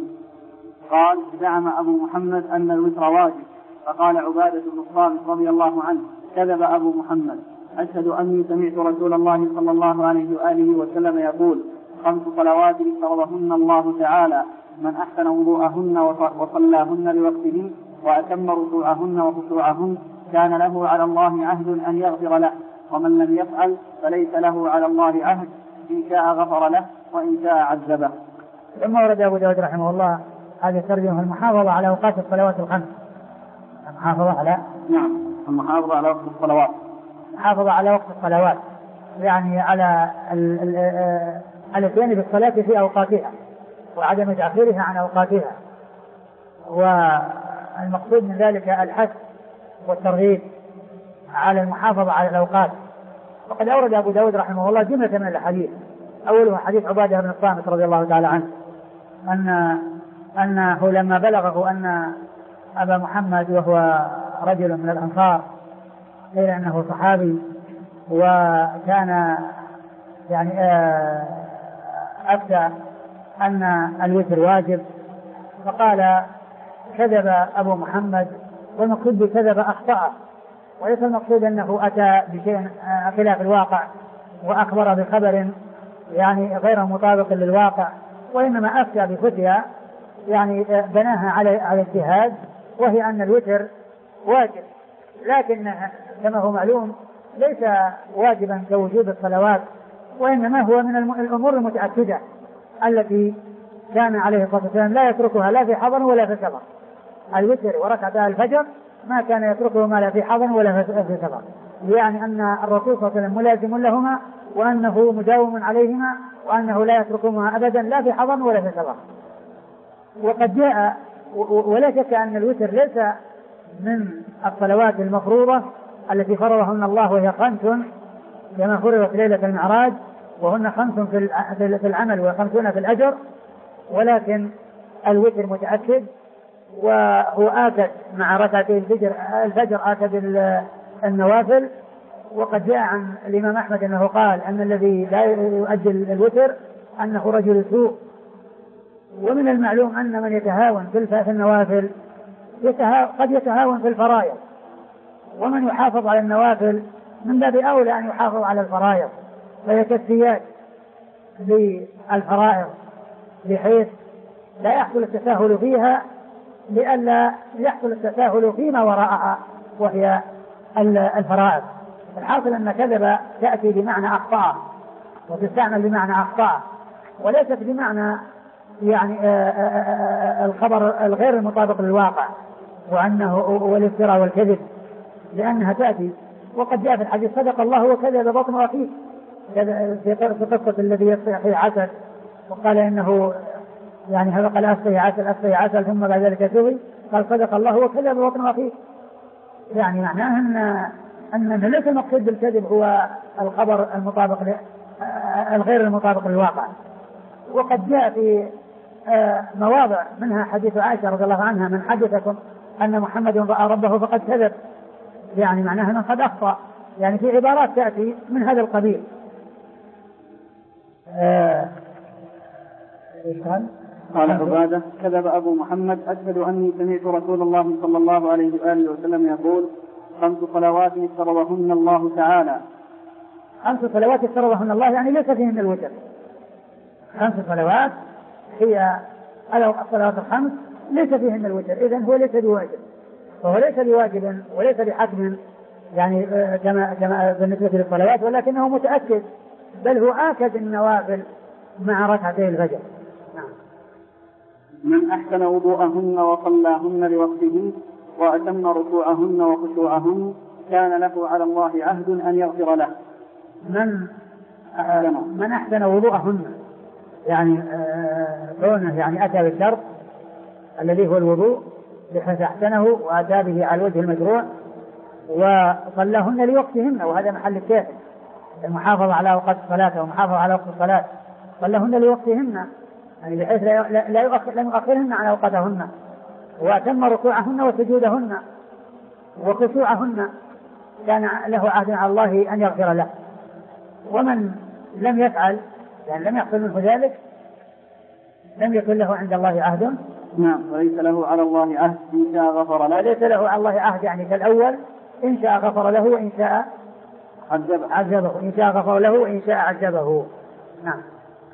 قال زعم أبو محمد أن الوتر واجب، فقال عبادة بن الصامت رضي الله عنه كذب أبو محمد. أشهد أني سمعت رسول الله صلى الله عليه وآله وسلم يقول: خمس صلوات فرضهن الله تعالى، من أحسن وضوءهن وصلاهن لوقتهن وأتم ركوعهن وخشوعهن كان له على الله عهد أن يغفر له، ومن لم يفعل فليس له على الله عهد، إن شاء غفر له وإن شاء عذبه. ثم ورد أبو داود رحمه الله هذه الترجمة: المحافظة على أوقات الصلوات الخمس. المحافظة على نعم المحافظة على وقت الصلوات. المحافظة على وقت الصلوات يعني على الاتيان بالصلاة في أوقاتها وعدم تأخيرها عن أوقاتها، والمقصود من ذلك الحث والترغيب على المحافظة على الأوقات. وقد أورد أبو داود رحمه الله جملة من الحديث، أوله حديث عبادة بن الصامت رضي الله تعالى عنه أن أنه لما بلغه أن أبا محمد وهو رجل من الأنصار قيل أنه صحابي وكان يعني أفتى أن الوتر واجب، فقال كذب أبو محمد، والمقصود بكذب أخطأ، وليس المقصود أنه أتى بشيء خلاف الواقع وأخبر بخبر يعني غير مطابق للواقع، وإنما أفتى بفتيا يعني بناها على على اجتهاد، وهي أن الوتر واجب، لكن كما هو معلوم ليس واجبا كوجوب الصلوات، وإنما هو من الأمور المتأكدة التي كان عليه الصلاة والسلام لا يتركها لا في حضر ولا في سفر. الوتر وركعتا الفجر ما كان يتركه ما لا في حضر ولا في سفر، يعني أن الرسول صلى الله عليه وسلم ملازم لهما، وأنه مداوم عليهما، وأنه لا يتركهما أبدا لا في حضر ولا في سفر. وقد جاء ولا شك أن الوتر ليس من الصلوات المفروضة التي فرضهن الله، وهي خمس كما فرضت ليلة المعراج، وهن خمس في العمل وخمسون في الأجر، ولكن الوتر متأكد وهو آكد مع ركعتي الفجر الفجر آكد النوافل. وقد جاء عن الإمام أحمد أنه قال أن الذي لا يؤجل الوتر أنه رجل سوء. ومن المعلوم أن من يتهاون في النوافل قد يتهاون في الفرائض، ومن يحافظ على النوافل من باب أولى أن يحافظ على الفرائض، فهي كالسياج للفرائض بحيث لا يحصل التساهل فيها لئلا يحصل التساهل فيما وراءها وهي الفرائض. الحاصل أن كذب تأتي بمعنى أخطأ وتستعمل بمعنى أخطأ، وليست بمعنى يعني الخبر الغير المطابق للواقع وأنه والافتراء والكذب، لأنها تأتي. وقد جاء في الحديث: صدق الله وكذب بطن أخيه، في قصة الذي يصطي عسل وقال إنه يعني هذا قال أصطي عسل أصطي عسل ثم بعد ذلك يتوبي، قال صدق الله وكذب بطن أخيه، يعني معناه أن أن ليس المقصود بالكذب هو الخبر المطابق الغير المطابق للواقع. وقد جاء في مواضع منها حديث عائشة رضي الله عنها: من حدثكم أن محمد رأى ربه فقد كذب، يعني معناها من قد أخطأ، يعني في عبارات تأتي من هذا القبيل. قال عبادة: كذب أبو محمد. أشهد أني سمعت رسول الله صلى الله عليه وآله وسلم يقول: خمس صلوات افترضهن الله تعالى. خمس صلوات افترضهن الله يعني ليس فيهن الوتر. خمس صلوات هي الصلوات الخمس ليس فيهن الوتر، إذن هو ليس بواجب، وهو ليس بواجب وليس بحتم يعني كما كما بالنسبة للصلوات، ولكنه متأكد، بل هو آكد النوافل مع ركعتي الفجر. نعم. من أحسن وضوءهن وصلاهن لوقتهن وأتم ركوعهن وخشوعهن كان له على الله عهد أن يغفر له. من أحسن من أحسن وضوءهن يعني كونه يعني أتى بالشرط الذي هو الوضوء بحيث أحسنه وأتى به على الوجه المشروع، وصلاهن لوقتهن، وهذا محل الشاهد، المحافظة على أوقات الصلاة ومحافظة على وقت الصلاة. صلاهن لوقتهن يعني بحيث لا يؤخر لا يؤخرهن عن أوقاتهن، وأتم ركوعهن وسجودهن وخشوعهن كان له عهد على الله أن يغفر له. ومن لم يفعل يعني لم يحصل منه ذلك لم يكن له عند الله عهد. نعم. وليس له على الله عهد إن شاء غفر له. وليس له على الله عهد يعني كالأول إن شاء غفر له وإن شاء عذبه. عذبه إن شاء غفر له وإن شاء عذبه. نعم.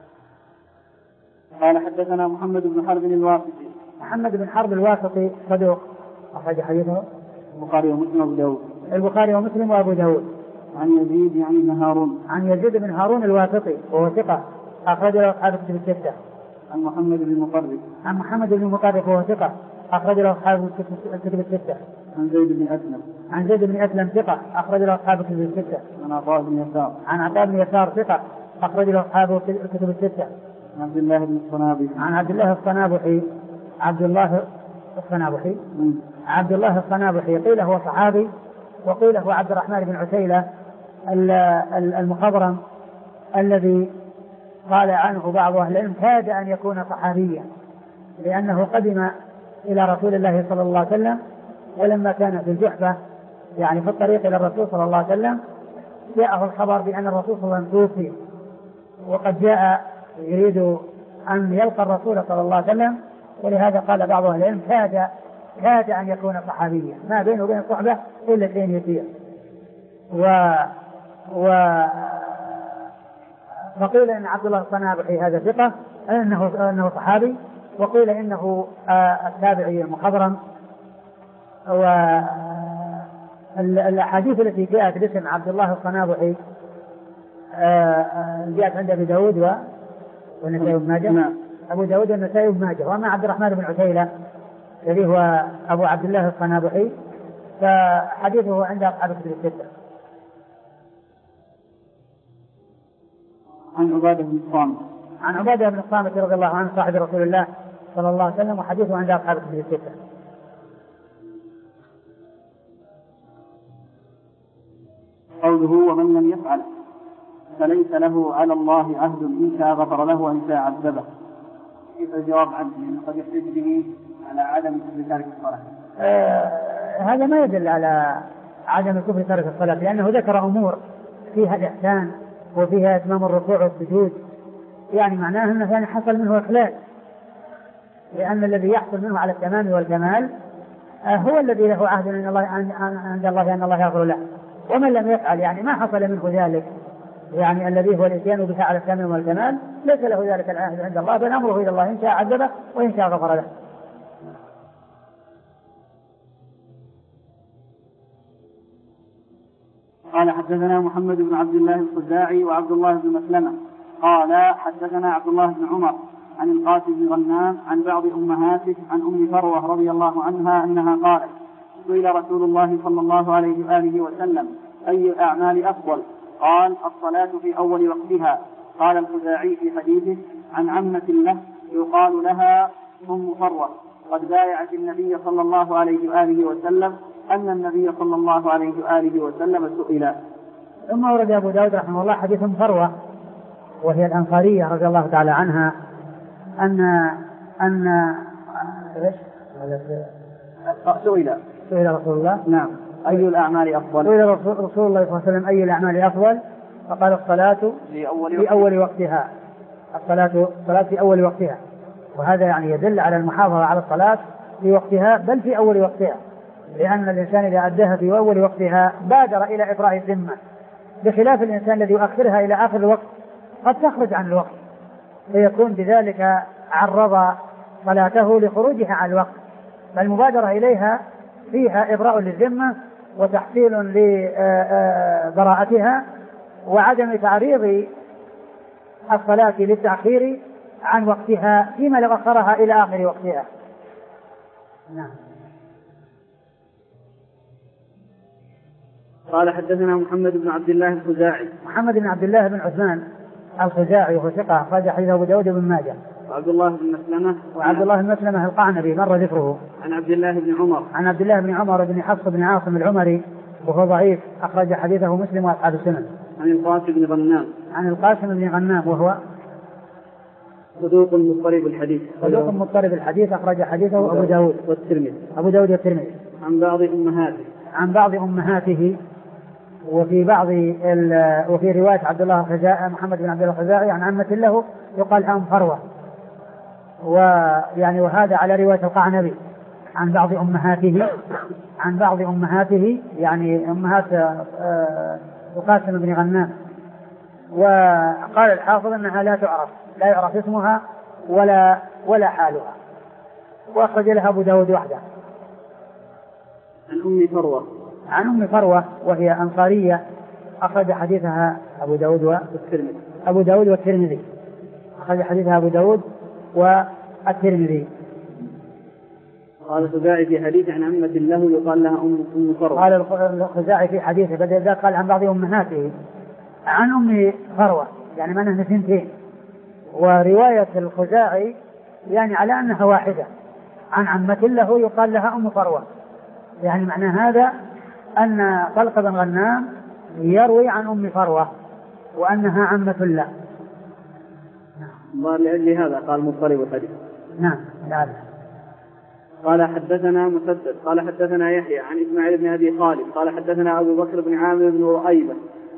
قال حدثنا محمد بن حرب الواسطي. محمد بن حرب الواسطي صدوق أخرج حديثه البخاري ومسلم وأبو داود. البخاري ومسلم وأبو داود. عن يزيد يعني بن هارون. عن يزيد بن هارون الواسطي وهو ثقة أخرج له أصحاب الكتب الستة. عن محمد بن مطرف. عن محمد بن مطرف وهو ثقة أخرج له أصحاب الكتب الستة. عن زيد بن أسلم. عن زيد بن أسلم ثقة أخرج له أصحاب الكتب الستة. عن عطاء بن يسار. عن عطاء بن يسار ثقة أخرج له أصحاب الكتب الستة. عن عبد الله بن الصنابحي. عن عبد الله الصنابحي عبد الله الصنابحي عبد الله الصنابحي قيل هو صحابي وقيل هو عبد الرحمن بن عتيلة المخضرم الذي قال عنه بعض أهل العلم كاد أن يكون صحابيا لأنه قدم إلى رسول الله صلى الله عليه وسلم، ولما كان في الجحفة يعني في الطريق إلى الرسول صلى الله عليه وسلم جاءه الخبر بأن الرسول صلى الله عليه وسلم توفي، وقد جاء يريد أن يلقى الرسول صلى الله عليه وسلم، ولهذا قال بعض أهل العلم كاد كاد أن يكون صحابيا، ما بينه وبين الصحبة إلا شيء يسير. و و فقيل إن عبد الله الصنابحي هذا ثقة أنه أنه صحابي، وقيل إنه التابعي المخضرم. والأحاديث التي جاءت باسم عبد الله الصنابحي جاءت عند أبي داود والنسائي وابن ماجه. أبو داود والنسائي وابن ماجه. وأما عبد الرحمن بن عتيلة الذي هو أبو عبد الله الصنابحي فحديثه عند أصحاب الكتب الستة. عن عبادة بن الصامت. عن عبادة بن الصامت رضي الله عنه صاحب رسول الله صلى الله عليه وسلم، وحديثه عند أصحاب الكتب الستة. قوله ومن لم يفعل فليس له على الله عهد إن شاء غفر له وإن شاء عذبه. كيف الجواب عنه؟ لأنه قد يحتج به على عدم كفر تارك الصلاة. آه هذا ما يدل على عدم كفر تارك الصلاة، لأنه ذكر أمور فيها الإحسان وفيها إتمام الركوع والسجود، يعني معناه أنه يعني حصل منه إخلال، لأن الذي يحصل منه على التمام والكمال آه هو الذي له عهد عند الله عند الله أن الله يغفر له. ومن لم يفعل يعني ما حصل منه ذلك، يعني الذي هو الاتيان بها على التمام والكمال ليس له ذلك العهد عند الله، بل أمره إلى الله إن شاء عذبه وإن شاء غفر له. قال حدثنا محمد بن عبد الله الخزاعي وعبد الله بن مسلمة قال حدثنا عبد الله بن عمر عن القاسم بن غنام عن بعض أمهاته عن أم فروة رضي الله عنها أنها قالت سئل رسول الله صلى الله عليه وآله وسلم أي الأعمال أفضل؟ قال الصلاة في أول وقتها. قال الخزاعي في حديثه عن عمة له يقال لها أم فروة قد بايعت النبي صلى الله عليه وآله وسلم أن النبي صلى الله عليه وآله وسلم سئل. ثم ورد أبو داود رحمه الله حديث أم فروة وهي الأنصارية رضي الله تعالى عنها أن أن سئل سئل رسول الله نعم أي الأعمال أفضل؟ سئل رسول الله صلى الله عليه وسلم أي الأعمال أفضل؟ فقال الصلاة في أول, في أول وقتها. الصلاة الصلاة في أول وقتها، وهذا يعني يدل على المحافظة على الصلاة في وقتها بل في أول وقتها، لأن الإنسان إذا أداها في أول وقتها بادر إلى إبراء الذمة، بخلاف الإنسان الذي يؤخرها إلى آخر الوقت قد تخرج عن الوقت فيكون بذلك عرض صلاته لخروجها عن الوقت. فالمبادرة إليها فيها إبراء للذمة وتحصيل لبراءتها وعدم تعريض الصلاة للتأخير عن وقتها فيما لو أخرها إلى آخر وقتها. نعم. قال حدثنا محمد بن عبد الله الخزاعي. محمد بن عبد الله بن عثمان الخزاعي وهو ثقة أخرج حديث أبو داود بن ماجه. وعبد الله بن مسلمة وعبد الله بن مسلمة القعنبي مر ذكره. عن عبد الله بن عمر عن عبد الله بن عمر بن حفص بن عاصم العمري وهو ضعيف أخرج حديثه مسلم وأصحاب السنن. عن القاسم بن غنام عن القاسم بن غنام وهو صدوق مضطرب الحديث صدوق مضطرب الحديث أخرج حديثه أبو داود والترمذي أبو داود والترمذي. عن بعض أمهاته عن بعض أمهاته وفي بعض وفي رواية عبد الله الخزاعي محمد بن عبد الله الخزاعي عن عمة له يقال أم فروة، ويعني وهذا على رواية القعنبي عن بعض أمهاته عن بعض أمهاته يعني أمهات القاسم بن غنام. وقال الحافظ أنها لا تعرف لا يعرف اسمها ولا ولا حالها، وأخرج لها أبو داود وحده. عن أم فروة عن أم فروة وهي أنصارية، أخرج حديثها أبو داود والترمذي أبو داود والترمذي أخرج حديثها أبو داود والترمذي. قال الخزاعي في حديث عن عمة له يقال لها أم أم فروة. قال الخزاعي في حديثه بدل ذلك قال عن بعض أمهاته عن أم فروة، يعني معناها اثنتين. ورواية الخزاعي يعني على أنها واحدة، عن عمة له يقال لها أم فروة، يعني معنى هذا أن طلق بن غنام يروي عن أم فروة وأنها عمة له. نعم. لأجل هذا قال مضطرب الحديث. نعم. نعم. قال حدثنا مسدد قال حدثنا يحيى عن إسماعيل بن أبي خالد قال حدثنا أبو بكر بن عامر بن رؤيبة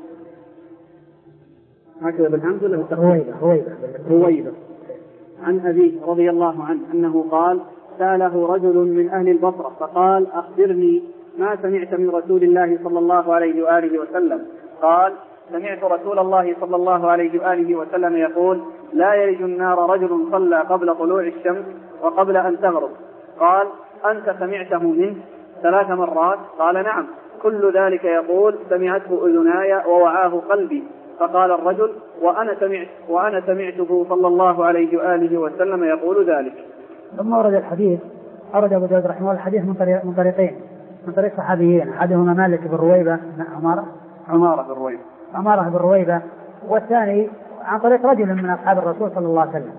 هكذا بالحمد ولا بالتقريب؟ رويبة عن أبي رضي الله عنه أنه قال سأله رجل من أهل البصرة فقال أخبرني ما سمعت من رسول الله صلى الله عليه وآله وسلم. قال سمعت رسول الله صلى الله عليه وآله وسلم يقول لا يلج النار رجل صلى قبل طلوع الشمس وقبل أن تغرب. قال أنت سمعته منه ثلاث مرات؟ قال نعم. كل ذلك يقول سمعته أذناي ووعاه قلبي. فقال الرجل وأنا سمعت وأنا سمعته صلى الله عليه وآله وسلم يقول ذلك. ثم ورد الحديث أورد أبو داود رحمه الله الحديث من طريق من طريقين من طريق صحابيين، أحدهما مالك بن رويبة عمارة عمارة بن رويبة عمارة بن رويبة والثاني عن طريق رجل من أصحاب الرسول صلى الله عليه وسلم.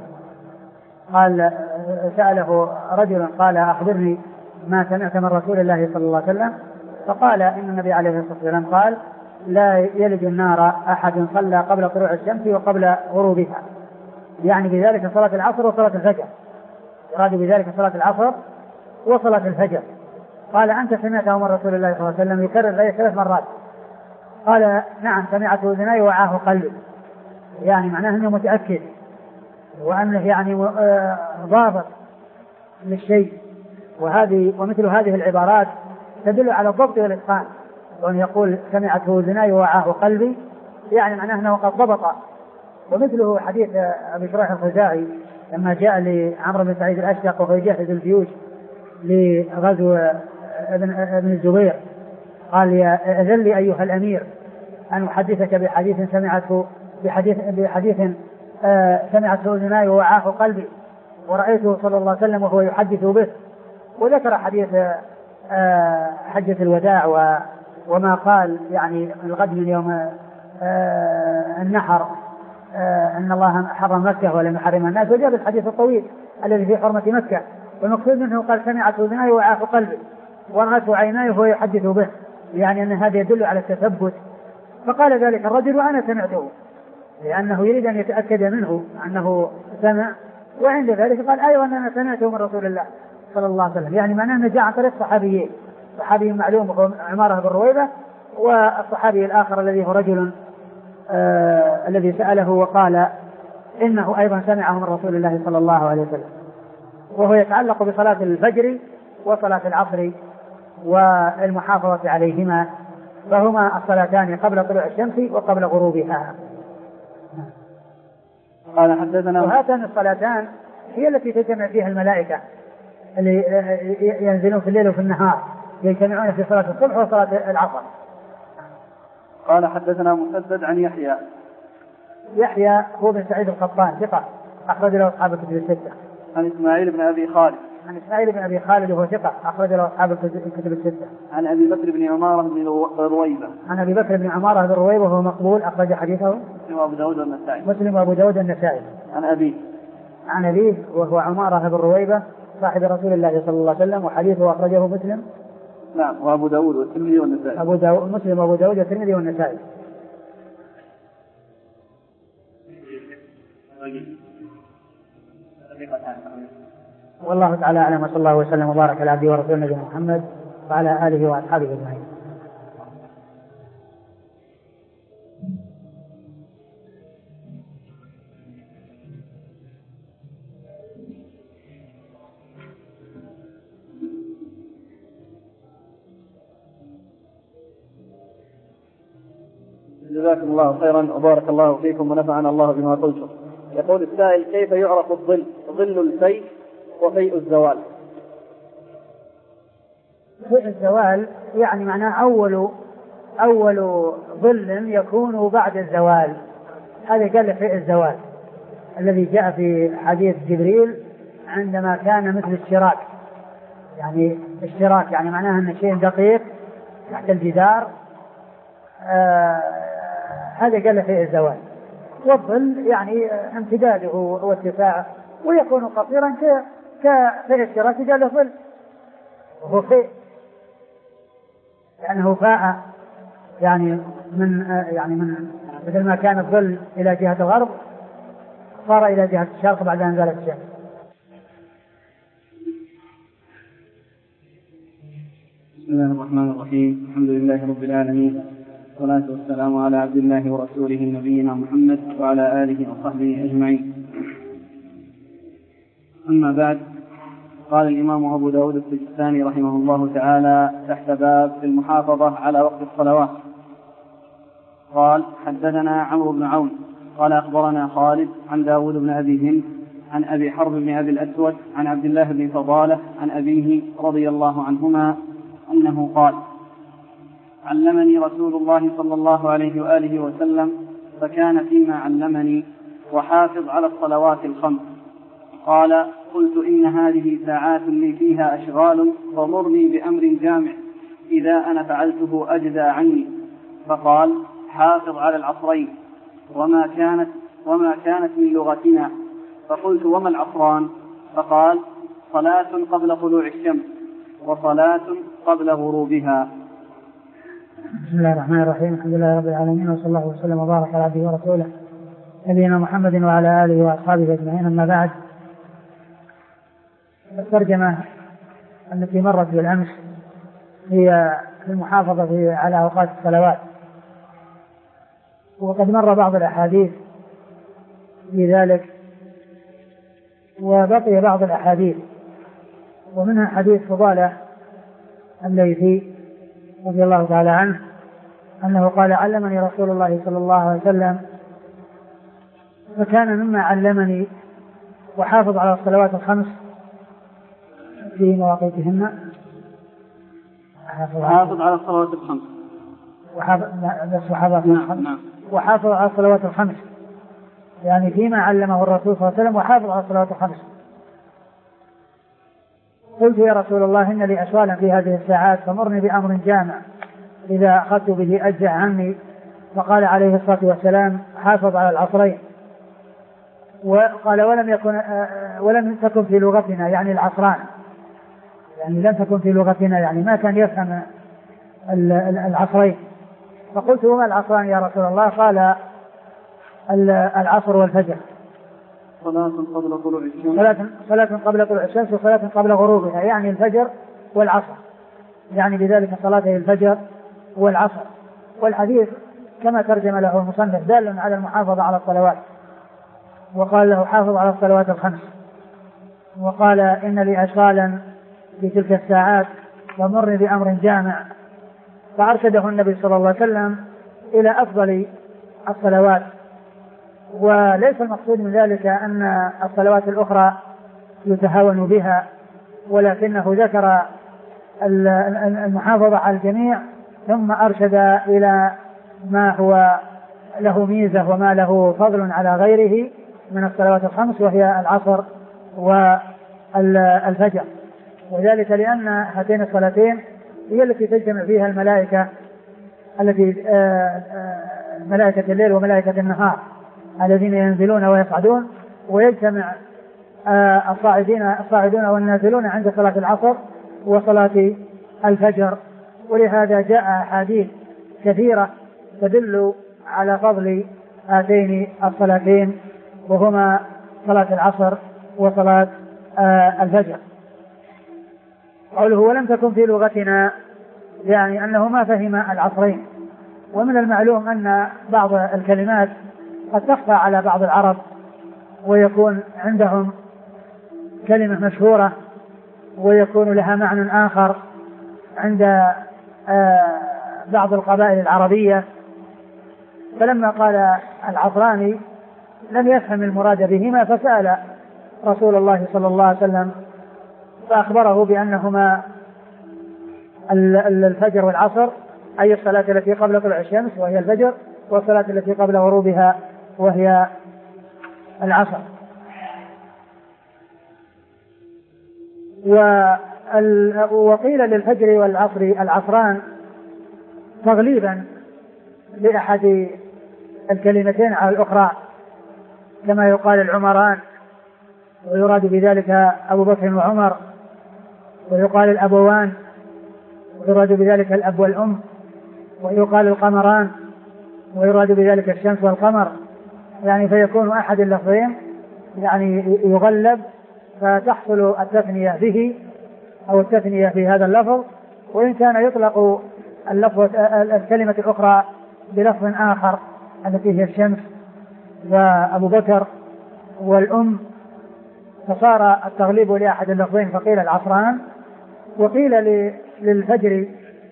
قال سأله رجل قال أخبرني ما سمعت من رسول الله صلى الله عليه وسلم. فقال إن النبي عليه الصلاة والسلام قال لا يلج النار أحد صلى قبل طلوع الشمس وقبل غروبها، يعني بذلك صلاة العصر وصلاة الفجر، يراد بذلك صلاة العصر وصلاة الفجر. قال أنت سمعته من رسول الله صلى الله عليه وسلم يكرر ذلك ثلاث مرات؟ قال نعم سمعته أذناي ووعاه قلبي، يعني معناه أنه متأكد وأنه يعني ضابط للشيء. وهذه ومثل هذه العبارات تدل على الضبط والإتقان، وأن يقول سمعته أذناي ووعاه قلبي يعني معناه أنه قد ضبط. ومثله حديث أبي شريح الخزاعي لما جاء لعمرو بن سعيد الأشدق وهو يجهز الجيوش لغزو ابن, ابن الزبير قال يا أذن لي أيها الأمير أن أحدثك بحديث سمعته بحديث, بحديث آه سمعته أذناي ووعاه قلبي ورأيته صلى الله عليه وسلم وهو يحدث به. وذكر حديث آه حجة الوداع و وما قال يعني الغد من يوم آه النحر آه أن الله حرم مكة ولم يحرم الناس، وجاء الحديث الطويل الذي في حرمة مكة، والمقصود منه قال سمعت أذناي ووعاه قلبي ورأته عيناي وهو يحدث به، يعني أن هذا يدل على التثبت. فقال ذلك الرجل وأنا سمعته، لأنه يريد أن يتأكد منه أنه سمع، وعند ذلك قال أيوة أنا سمعته من رسول الله صلى الله عليه وسلم، يعني معناه أنه جاء عن طريق صحابيين، صحابي معلوم عمارة بن رويبة، والصحابي الآخر الذي هو رجل آه الذي سأله وقال إنه أيضا سمعه من رسول الله صلى الله عليه وسلم، وهو يتعلق بصلاة الفجر وصلاة العصر والمحافظة عليهما، فهما الصلاتان قبل طلوع الشمس وقبل غروبها. قال حدثنا وهاتان الصلاتان هي التي تجمع فيها الملائكة اللي ينزلون في الليل وفي النهار، يجتمعون في صلاة الصبح وصلاة العصر. قال حدثنا مسدد عن يحيى يحيى هو بن سعيد القطان ثقة أخرج له أصحاب الكتب الستة. عن إسماعيل بن أبي خالد عن إسماعيل بن أبي خالد وهو ثقة أخرج له أصحاب الكتب الستة. عن أبي بكر بن عمارة بن رويبة عن أبي بكر بن عمارة بن رويبة وهو مقبول أخرج حديثه مسلم وأبو داود والنسائي. مسلم وأبو داود والنسائي. عن أبيه عن أبيه وهو عمارة بن رويبة صاحب رسول الله صلى الله عليه وسلم، وحديثه أخرجه مسلم نعم وأبو داود والترمذي والنسائي. أبو داود مسلم وأبو داود والترمذي والنسائي. والله تعالى أعلم، وصلى الله وسلم وبارك على عبده ورسوله نبينا محمد وعلى آله وأصحابه أجمعين. جزاكم الله خيرا وبارك الله فيكم ونفعنا الله بما قلتم. يقول السائل: كيف يعرف الظل؟ ظل الفيء وفيء الزوال. فيء الزوال يعني معناه أول أول ظل يكون بعد الزوال، هذا قال فيء الزوال الذي جاء في حديث جبريل عندما كان مثل الشراك، يعني الشراك يعني معناه أن شيء دقيق تحت الجدار، آه هذا قال فيء الزوال. والظل يعني امتداده وارتفاعه، ويكون قصيرا كفيء الشراك قال له ظل، وهو فيء لأنه فاء يعني من يعني من مثل ما كان الظل إلى جهة الغرب صار إلى جهة الشرق بعد أن زالت الشمس. بسم الله الرحمن الرحيم. الحمد لله رب العالمين، والصلاة والسلام على عبد الله ورسوله نبينا محمد وعلى آله وصحبه أجمعين. أما بعد، قال الإمام أبو داود السجستاني رحمه الله تعالى تحت باب المحافظة على وقت الصلوات: قال: حدثنا عمرو بن عون قال أخبرنا خالد عن داود بن أبي هند عن أبي حرب بن أبي الأسود عن عبد الله بن فضالة عن أبيه رضي الله عنهما أنه قال: علمني رسول الله صلى الله عليه وآله وسلم فكان فيما علمني: وحافظ على الصلوات الخمس. قال: قلت: إن هذه ساعات لي فيها أشغال، فمرني بأمر جامع إذا أنا فعلته أجزى عني. فقال: حافظ على العصرين، وما كانت وما كانت من لغتنا. فقلت: وما العصران؟ فقال: صلاة قبل طلوع الشمس، وصلاة قبل غروبها. بسم الله الرحمن الرحيم. الحمد لله رب العالمين، وصلى الله وسلم وبارك على عبده ورسوله نبينا محمد وعلى آله وأصحابه أجمعين. أما بعد، الترجمة التي مرت بالأمس هي المحافظة على أوقات الصلوات، وقد مر بعض الأحاديث في ذلك وبقي بعض الأحاديث، ومنها حديث فضالة الليثي رضي الله تعالى عنه أنه قال: علمني رسول الله صلى الله عليه وسلم فكان مما علمني وحافظ على الصلوات الخمس في مواقيتهن. حافظ على الصلوات الخمس وحافظ بس وحافظ نعم. وحافظ على الصلوات الخمس يعني فيما علمه الرسول صلى الله عليه وسلم وحافظ على الصلوات الخمس. قلت: يا رسول الله، إن لي أشغالا في هذه الساعات، فمرني بأمر جامع إذا أخذت به أجزع عني. فقال عليه الصلاة والسلام: حافظ على العصرين. وقال: ولم يكن ولم تكن في لغتنا يعني العصران، يعني لم تكن في لغتنا يعني ما كان يفهم العصرين. فقلت: وما العصران يا رسول الله؟ قال: العصر والفجر، صلاة قبل طلوع الشمس صلاة, صلاة قبل طلوع الشمس وصلاة قبل غروبها، يعني الفجر والعصر، يعني بذلك صلاته الفجر والعصر. والحديث كما ترجم له المصنف دال على المحافظة على الصلوات، وقال له: حافظ على الصلوات الخمس. وقال: إن لي أشغالا في تلك الساعات، ومرني بأمر جامع. فأرشده النبي صلى الله عليه وسلم إلى أفضل الصلوات، وليس المقصود من ذلك أن الصلوات الأخرى يتهاون بها، ولكنه ذكر المحافظة على الجميع ثم أرشد إلى ما هو له ميزة وما له فضل على غيره من الصلوات الخمس، وهي العصر والفجر. وذلك لأن هاتين الصلاتين هي التي تجتمع فيها الملائكة، التي ملائكة الليل وملائكة النهار الذين ينزلون ويصعدون، ويجتمع الصاعدين الصاعدون والنازلون عند صلاة العصر وصلاة الفجر. ولهذا جاء أحاديث كثيرة تدل على فضل هاتين الصلاتين، وهما صلاة العصر وصلاة الفجر. قوله: ولم تكن في لغتنا، يعني أنه ما فهم العصرين. ومن المعلوم أن بعض الكلمات قد تخفى على بعض العرب، ويكون عندهم كلمة مشهورة ويكون لها معنى آخر عند بعض القبائل العربية، فلما قال العصران لم يفهم المراد بهما، فسأل رسول الله صلى الله عليه وسلم فأخبره بأنهما الفجر والعصر، أي الصلاة التي قبل طلوع الشمس وهي الفجر، والصلاة التي قبل غروبها وهي العصر. وقيل للفجر والعصر العصران تغليبا لأحد الكلمتين على الأخرى، كما يقال العمران ويراد بذلك أبو بكر وعمر، ويقال الأبوان ويراد بذلك الأب والأم، ويقال القمران ويراد بذلك الشمس والقمر، يعني فيكون أحد اللفظين يعني يغلب فتحصل التثنية به أو التثنية في هذا اللفظ، وإن كان يطلق اللفظ الكلمة الأخرى بلفظ آخر التي هي الشمس وأبو بكر والأم، فصار التغليب لأحد اللفظين فقيل العصران. وقيل للفجر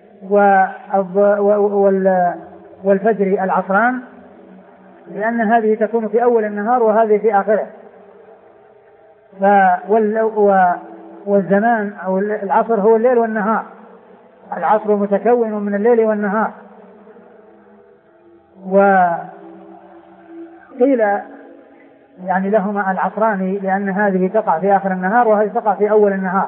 والفجر العصران لأن هذه تكون في أول النهار وهذه في آخره، والزمان أو العصر هو الليل والنهار، العصر متكون من الليل والنهار. وقيل يعني لهما العصران لأن هذه تقع في آخر النهار وهذه تقع في أول النهار.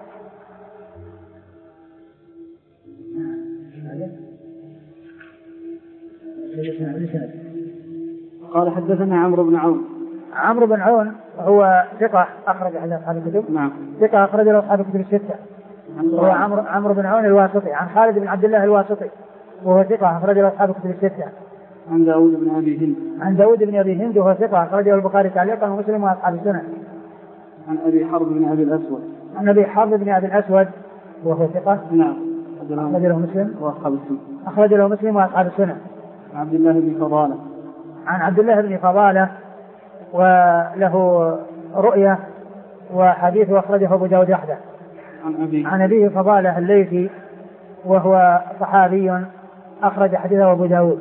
قال حدثنا عمرو بن عون. عمرو بن عون هو ثقة أخرج حديث أصحاب الكتب. نعم. ثقة أخرج له أصحاب الكتب الستة. هو عمرو عمرو بن عون الواسطي عن خالد بن عبد الله الواسطي وهو ثقة أخرج له أصحاب الكتب الستة. عن داود بن أبي هند. عن داود بن أبي هند وهو ثقة أخرجه البخاري تعليقا ومسلم وأصحاب السنن. عن أبي حرب بن أبي الأسود. عن أبي حرب بن أبي الأسود وهو ثقة. نعم. أخرج له مسلم وأصحاب السنن. أخرج له مسلم وأصحاب السنن. عن عبد الله بن فضالة. عن عبد الله بن فضالة وله رؤية وحديثه أخرجه أبو داود وحده. عن أبي عن أبيه فضالة الليثي وهو صحابي أخرج حديثه أبو داود.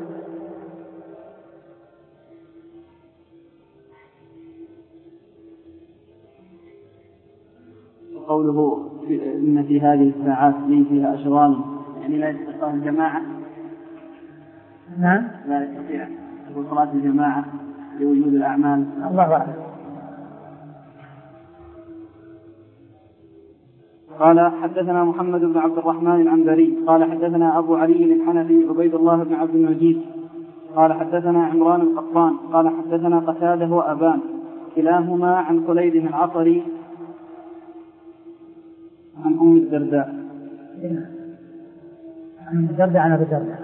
قوله إن في هذه الساعات لي فيها أشغال، يعني لا يستطيع الجماعة. نعم. لا يستطيع صلاة الجماعة لوجود الأعمال. الله أعلم. قال حدثنا محمد بن عبد الرحمن العنبري قال حدثنا أبو علي الحنفي عبيد الله بن عبد المجيد قال حدثنا عمران القطان قال حدثنا قتادة وأبان كلاهما عن خليد العصري عن أم الدرداء. عن الدرداء عن أبي الدرداء.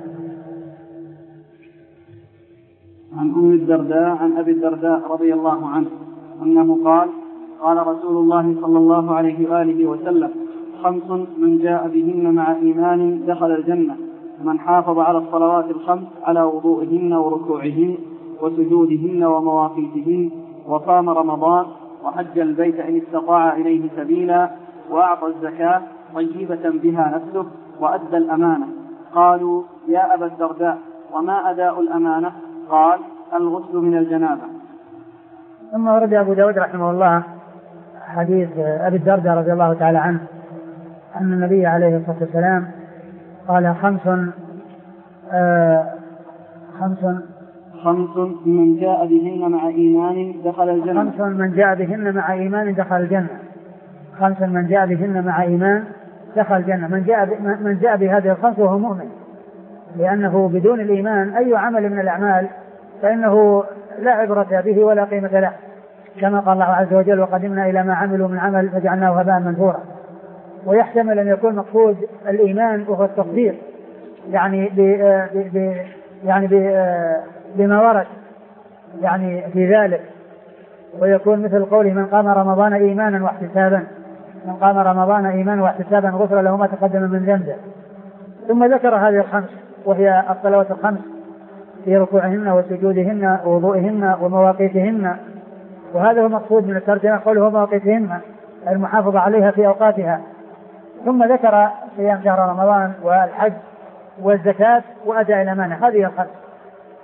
عن أم الدرداء عن أبي الدرداء رضي الله عنه أنه قال قال رسول الله صلى الله عليه وآله وسلم خمس من جاء بهن مع إيمان دخل الجنة، من حافظ على الصلوات الخمس على وضوئهن وركوعهن وسجودهن ومواقيتهن وصام رمضان وحج البيت إن استطاع إليه سبيلا وأعطى الزكاة طيبة بها نفسه وأدى الأمانة. قالوا يا أبا الدرداء وما أداء الأمانة؟ قال الغسل من الجنابة. ثم ورد أبو داود رحمه الله حديث أبي الدرداء رضي الله تعالى عنه أن النبي عليه الصلاة والسلام قال خمس آه خمس خمس من جاء بهن مع إيمان دخل الجنة. خمس من جاء بهن مع إيمان دخل الجنة. خمس من جاء بهن مع إيمان دخل الجنة. من جاء من جاء بهذه الخمس وهو مؤمن، لأنه بدون الإيمان أي عمل من الأعمال فإنه لا عبرة به ولا قيمة له، كما قال الله عز وجل وقدمنا إلى ما عملوا من عمل فجعلناه هباء منثورا. ويحتمل أن يكون مقصود الإيمان وهو التصديق يعني ب ب يعني ب بما ورد يعني في ذلك، ويكون مثل قوله من قام رمضان إيمانا واحتسابا من قام رمضان إيمانا واحتسابا غفر له ما تقدم من ذنبه. ثم ذكر هذه الخمس وهي الصلوات الخمس في ركوعهن وسجودهن ووضوئهن ومواقيتهن، وهذا هو المقصود من الترجمة قوله مواقيتهن المحافظة عليها في أوقاتها. ثم ذكر صيام شهر رمضان والحج والزكاة وأداء الأمانة، هذه الخمس.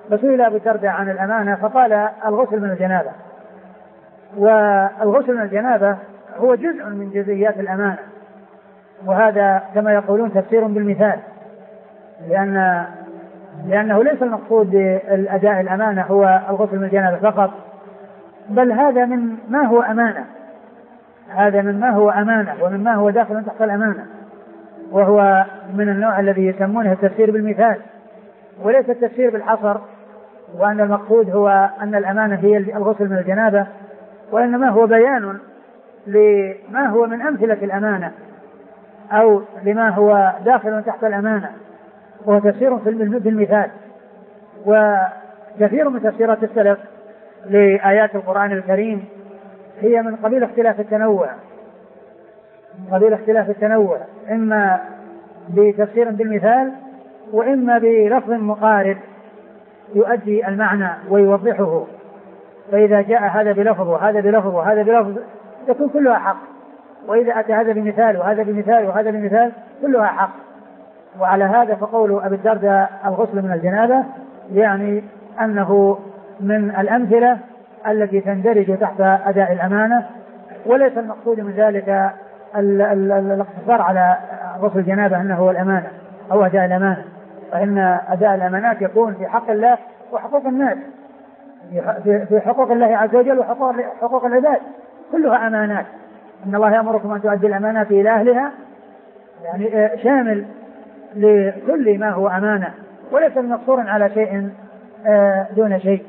فسئل أبو الدرداء عن الأمانة فقال الغسل من الجنابة، والغسل من الجنابة هو جزء من جزئيات الأمانة، وهذا كما يقولون تفسير بالمثال، لأن لأنه ليس المقصود بأداء الأمانة هو الغسل من الجنابة فقط، بل هذا من ما هو أمانة، هذا من ما هو أمانة ومن ما هو داخل تحت الأمانة، وهو من النوع الذي يسمونه التفسير بالمثال وليس التفسير بالحصر، وأن المقصود هو أن الأمانة هي الغسل من الجنابة، وإنما هو بيان لما هو من أمثلة الأمانة أو لما هو داخل تحت الأمانة، وهو تفسير بالمثال. وكثير من تفسيرات السلف لآيات القرآن الكريم هي من قبيل اختلاف التنوع، من قبيل اختلاف التنوع إما بتفسير بالمثال وإما بلفظ مقارب يؤدي المعنى ويوضحه، فإذا جاء هذا بلفظ وهذا بلفظ وهذا بلفظ تكون كلها حق، وإذا أتى هذا بمثال وهذا بمثال وهذا بمثال كلها حق. وعلى هذا فقول أبي الدرداء الغسل من الجنابة يعني أنه من الأمثلة التي تندرج تحت أداء الأمانة، وليس المقصود من ذلك الاقتصار على غسل الجنابة أنه هو الأمانة أو أداء الأمانة، فإن أداء الأمانات يكون في حق الله وحقوق الناس، في حقوق الله عز وجل وحقوق العباد كلها أمانات. إن الله يأمركم أن تؤدوا الأمانات إلى أهلها، يعني شامل لكل ما هو أمانة وليس مقصورا على شيء دون شيء.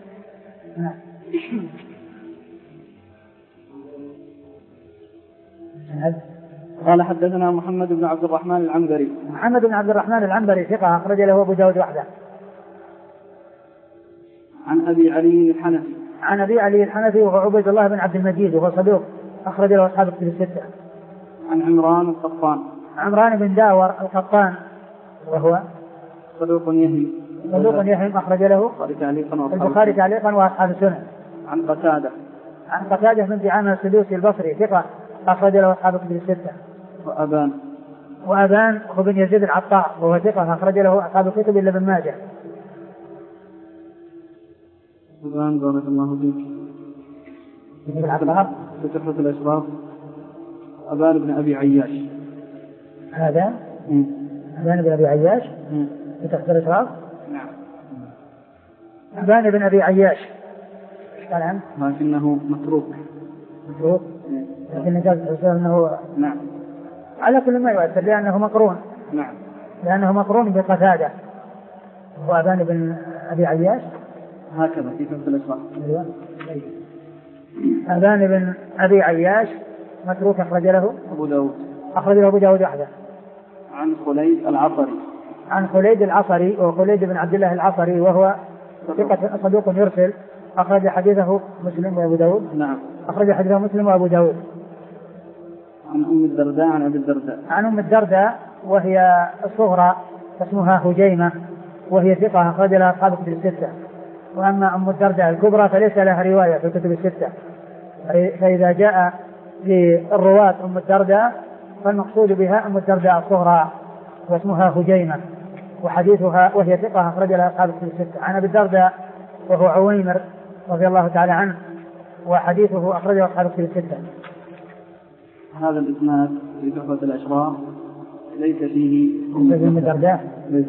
قال حدثنا محمد بن عبد الرحمن العنبري. محمد بن عبد الرحمن العنبري ثقة أخرج له أبو داود وحده. عن أبي علي الحنفي. عن أبي علي الحنفي وهو عبيد الله بن عبد المجيد وهو صدوق أخرج له أصحاب الكتب الستة. عن عمران القطان. عمران بن داور القطان وهو صدوق يهم. صدوق يهم أخرج له البخاري تعليقا وأصحاب السنن. عن قتادة. عن قتادة بن دعامة السدوسي البصري ثقة أخرج له أصحاب الكتب الستة. وأبان. وأبان هو بن يزيد العطاء وهو ثقة أخرج له أصحاب الكتب إلا ابن ماجه. أبان بارك الله فيك. العطاء بكثرة الأشراف. أبان بن أبي عياش. هذا أبان بن أبي عياش بكثرة الأشراف. نعم. أبان بن أبي عياش طبعا لكنه متروك. متروك لكن جاز أنه نعم على كل ما يؤثر لأنه مقرون. نعم لأنه مقرون بقتادة. وأبان بن أبي عياش هكذا في كتب الأشراف. أيوة. أبان بن أبي عياش متروك أخرج له أبو داود. أخرج له أبو داود وحده. عن خليد العصري. عن خليد العصري وخليد بن عبد الله العصري وهو ثقة صدوق يرسل أخرج حديثه مسلم وأبو داود. نعم أخرج حديثه مسلم وأبو داود. عن أم الدرداء. عن أبي الدرداء. عن أم الدرداء وهي الصغرى اسمها هجيمة وهي ثقة أخرج لها أصحاب الكتب الستة. وأما أم الدرداء الكبرى فليس لها رواية في الكتب الستة، فإذا جاء في الرواة أم الدرداء فالمقصود بها أم الدرداء الصغرى واسمها هجيمة وحديثها وهي ثقة أخرج لها أصحاب الكتب الستة. عن أبي الدرداء وهو عويمر رضي الله تعالى عنه وحديثه أخرجه أصحاب الكتب الستة. هذا الإسناد في تحفة الأشراف ليس فيه أم الدرداء،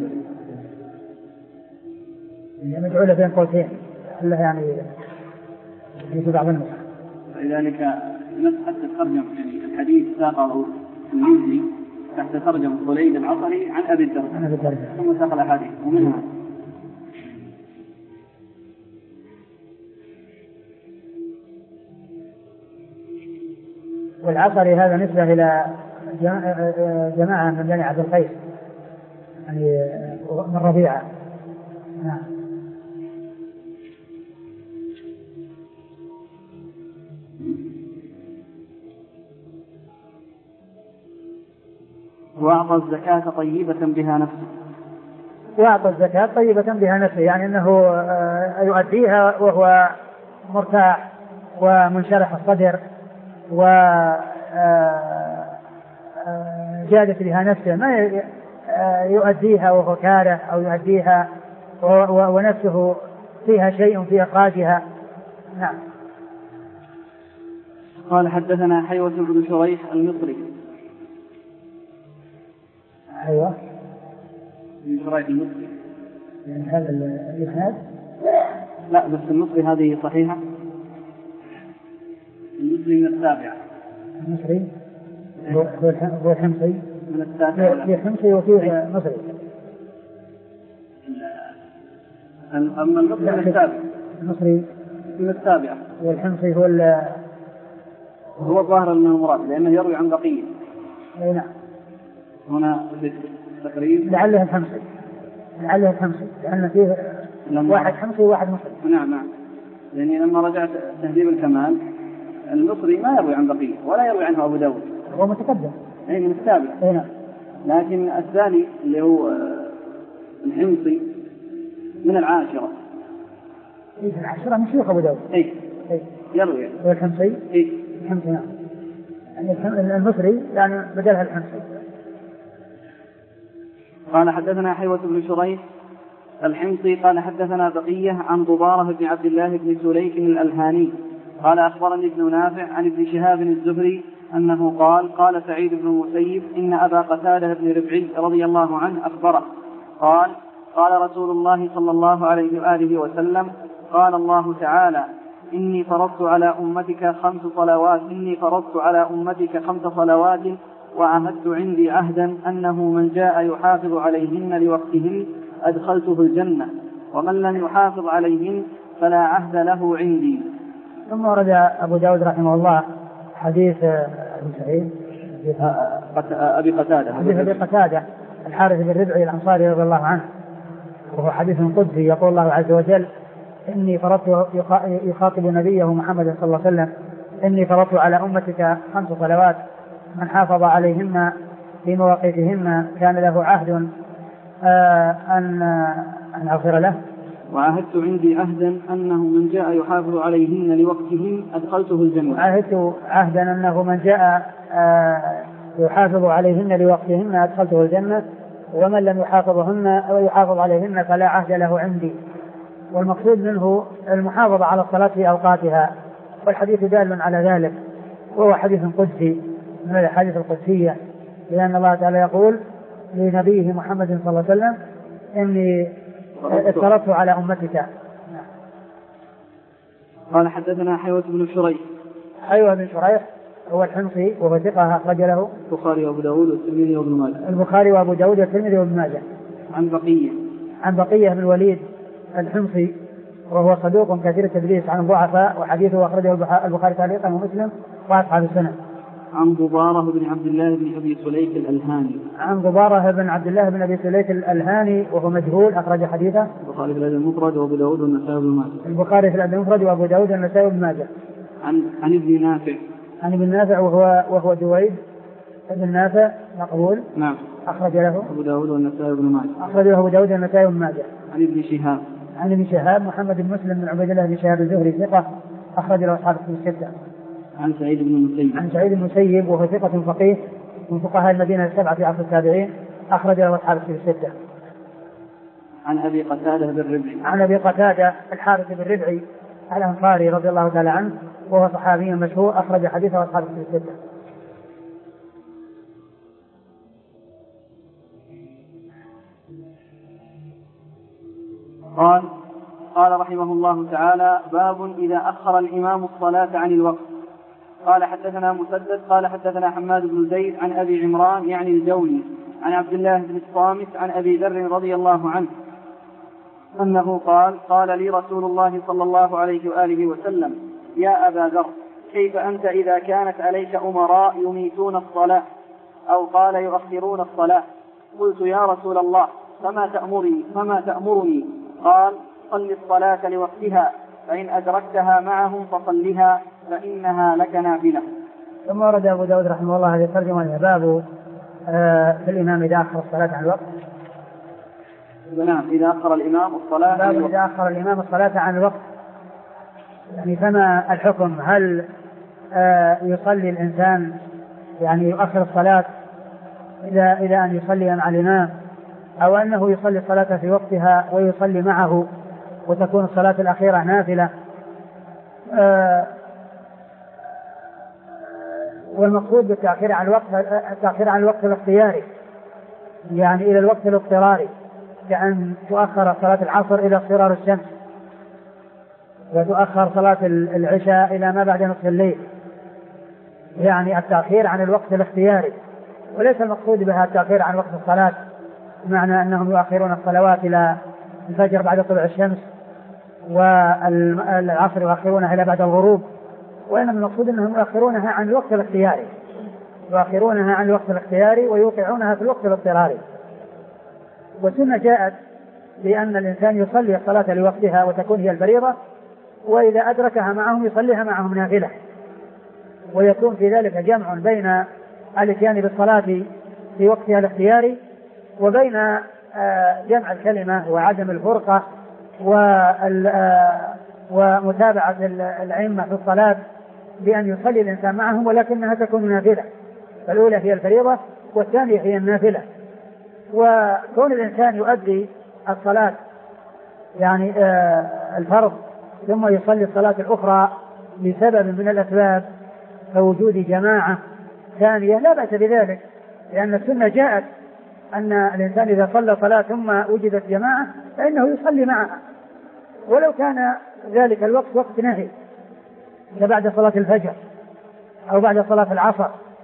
مجعولة بين قوسين كلها يعني في بعض النسخ. لذلك حتى ترجم الحديث ساقه الميزي تحت ترجم خليد العصري عن أبي الدرداء ثم ساق الأحاديث ومنها والعصري هذا نسبة إلى جماعة من بني عبد القيس يعني من ربيعة. نعم. وأعطى الزكاة طيبة بها نفسه. وأعطى الزكاة طيبة بها نفسه يعني أنه يؤديها وهو مرتاح ومنشرح الصدر وجادت بها نفسه، ما يؤديها وهو كاره أو يؤديها ونفسه فيها شيء في إخراجها. نعم. قال حدثنا حيوة بن شريح المصري. أيوة بن شريح المصري. يعني هذا الإسناد؟ لا بس المصري هذه صحيحة. المصري من السابعة. المصري هو الحمصي من السابعة. في حمصي وفيه مصري. أما المصري من السابعة. المصري من السابعة. والحمصي هو هو الظاهر أنه مراد لأنه يروي عن بقية. أي نعم. هنا تقريب. لعله الحمصي. لعله الحمصي لأن فيه واحد حمصي وواحد مصري. نعم نعم. لأني لما رجعت تهذيب الكمال المصري ما يروي عن بقية ولا يروي عنه أبو داود. هو متقدم. أي من السابع. أي نعم. لكن الثاني اللي هو الحمصي من العاشرة. إيه العاشرة من شيوخ أبو داود. أي. أي. يروي. هو الحمصي. أي. الحمصي نعم. يعني المصري يعني بدلها الحمصي. قال حدثنا حيوة بن شريح الحمصي قال حدثنا بقية عن ضبارة بن عبد الله بن سليك الألهاني قال أخبرني ابن نافع عن ابن شهاب الزهري أنه قال قال سعيد بن المسيب إن أبا قتادة بن ربعي رضي الله عنه أخبره قال قال رسول الله صلى الله عليه وآله وسلم قال الله تعالى إني فرضت على أمتك خمس صلوات إني فرضت على أمتك خمس صلوات وعهدت عندي عهدا أنه من جاء يحافظ عليهن لوقتهن أدخلته الجنة ومن لم يحافظ عليهن فلا عهد له عندي. ثم ورد أبو داود رحمه الله حديث أبي سعيد أبي قتادة حديث أبي قتادة الحارث بن ربعي الأنصاري رضي الله عنه وهو حديث قدسي يقول الله عز وجل إني فرضت يخاطب نبيه محمد صلى الله عليه وسلم إني فرضت على أمتك خمس صلوات من حافظ عليهن في مواقيتهن كان له عهد آه أن أن أغفر له. وعهدت عندي عهدا أنه من جاء يحافظ عليهن لوقتهن أدخلته الجنة. وعهدت عهدا أنه من جاء آه يحافظ عليهن لوقتهن أدخلته الجنة ومن لم يحافظهن أو يحافظ عليهن فلا عهد له عندي. والمقصود منه المحافظة على الصلاة في أوقاتها والحديث دال على ذلك وهو حديث قدسي من الحديث القدسية لأن الله تعالى يقول لنبيه محمد صلى الله عليه وسلم إني افترضت على أمتك. قال حدثنا حيوة بن شريح. حيوة بن شريح هو الحمصي وهو ثقة أخرج له البخاري وأبو داود والترمذي وابن ماجه. البخاري وأبو داود والترمذي وابن ماجه. عن بقية عن بقية بن الوليد الحمصي وهو صدوق كثير التدليس عن ضعفاء وحديثه أخرجه البخاري تعليقا ومسلم وأصحاب السنن. عن ضبارة بن عبد الله بن أبي سليك الألهاني. عن ضبارة بن عبد الله بن أبي سليك الألهاني وهو مجهول أخرج حديثه البخاري في الأدب المفرد وأبو داود والنسائي وابن ماجه. البخاري في الأدب المفرد وأبو داود والنسائي وابن ماجه. عن عن ابن نافع. عن ابن نافع وهو وهو دويد ابن نافع مقبول. نعم. أخرج له أبو داود والنسائي وابن ماجه. أخرج له أبو داود والنسائي وابن ماجه. عن ابن شهاب. عن ابن شهاب محمد بن مسلم بن عبيد الله بن شهاب الزهري ثقة أخرج له أصحاب الكتب الستة. عن سعيد بن المسيب. عن سعيد بن المسيب وهو ثقة فقيه من فقهاء المدينة السبعة في عصر التابعين أخرج له أصحاب الكتب الستة. عن أبي قتادة بن ربعي. عن أبي قتادة الحارث بن ربعي الأنصاري رضي الله تعالى عنه وهو صحابي مشهور أخرج حديثه أصحاب الكتب الستة. قال قال رحمه الله تعالى باب إذا أخر الإمام الصلاة عن الوقت. قال حدثنا مسدد قال حدثنا حماد بن زيد عن أبي عمران يعني الجولي عن عبد الله بن الصامت عن أبي ذر رضي الله عنه أنه قال قال لي رسول الله صلى الله عليه وآله وسلم يا أبا ذر كيف أنت إذا كانت عليك أمراء يميتون الصلاة أو قال يؤخرون الصلاة. قلت يا رسول الله فما تأمرني فما تأمرني قال صل الصلاة لوقتها فإن أدركتها معهم فصلها فإنها لك نافلة. ثم ورد أبو داود رحمه الله هذه الترجمة باب آه في الإمام إذا أخر الصلاة عن الوقت. نعم إذا أخر الإمام الصلاة باب إذا أخر الإمام الصلاة عن الوقت يعني فما الحكم هل آه يصلي الإنسان يعني يؤخر الصلاة إذا إذا أن يصلي مع الإمام أو أنه يصلي الصلاة في وقتها ويصلي معه وتكون الصلاة الأخيرة نافلة. آه والمقصود بالتأخير عن الوقت التأخير عن الوقت الاختياري، يعني إلى الوقت الاضطراري، كأن تؤخر صلاة العصر إلى اصفرار الشمس، وتؤخر صلاة العشاء إلى ما بعد نصف الليل، يعني التأخير عن الوقت الاختياري. وليس المقصود بها التأخير عن وقت الصلاة بمعنى أنهم يؤخرون الصلوات إلى الفجر بعد طلوع الشمس والعصر يؤخرونها إلى بعد الغروب، وإنما المقصود أنهم يؤخرونها عن الوقت الاختياري يؤخرونها عن الوقت الاختياري ويوقعونها في الوقت الاضطراري. والسنة جاءت بأن الإنسان يصلي الصلاة لوقتها وتكون هي الفريضة، وإذا أدركها معهم يصليها معهم نافلة، ويكون في ذلك جمع بين الاتيان بالصلاة في وقتها الاختياري وبين جمع الكلمة وعدم الفرقة ومتابعة الأئمة في الصلاة بأن يصلي الإنسان معهم ولكنها تكون نافلة، فالأولى هي الفريضة والثانية هي النافلة. وكون الإنسان يؤدي الصلاة يعني الفرض ثم يصلي الصلاة الأخرى لسبب من الأسباب كوجود جماعة ثانية لا بأس بذلك، لأن السنة جاءت أن الإنسان إذا صلى صلاة ثم وجدت جماعة فإنه يصلي معها ولو كان ذلك الوقت وقت نهي بعد صلاة الفجر أو بعد صلاة العصر.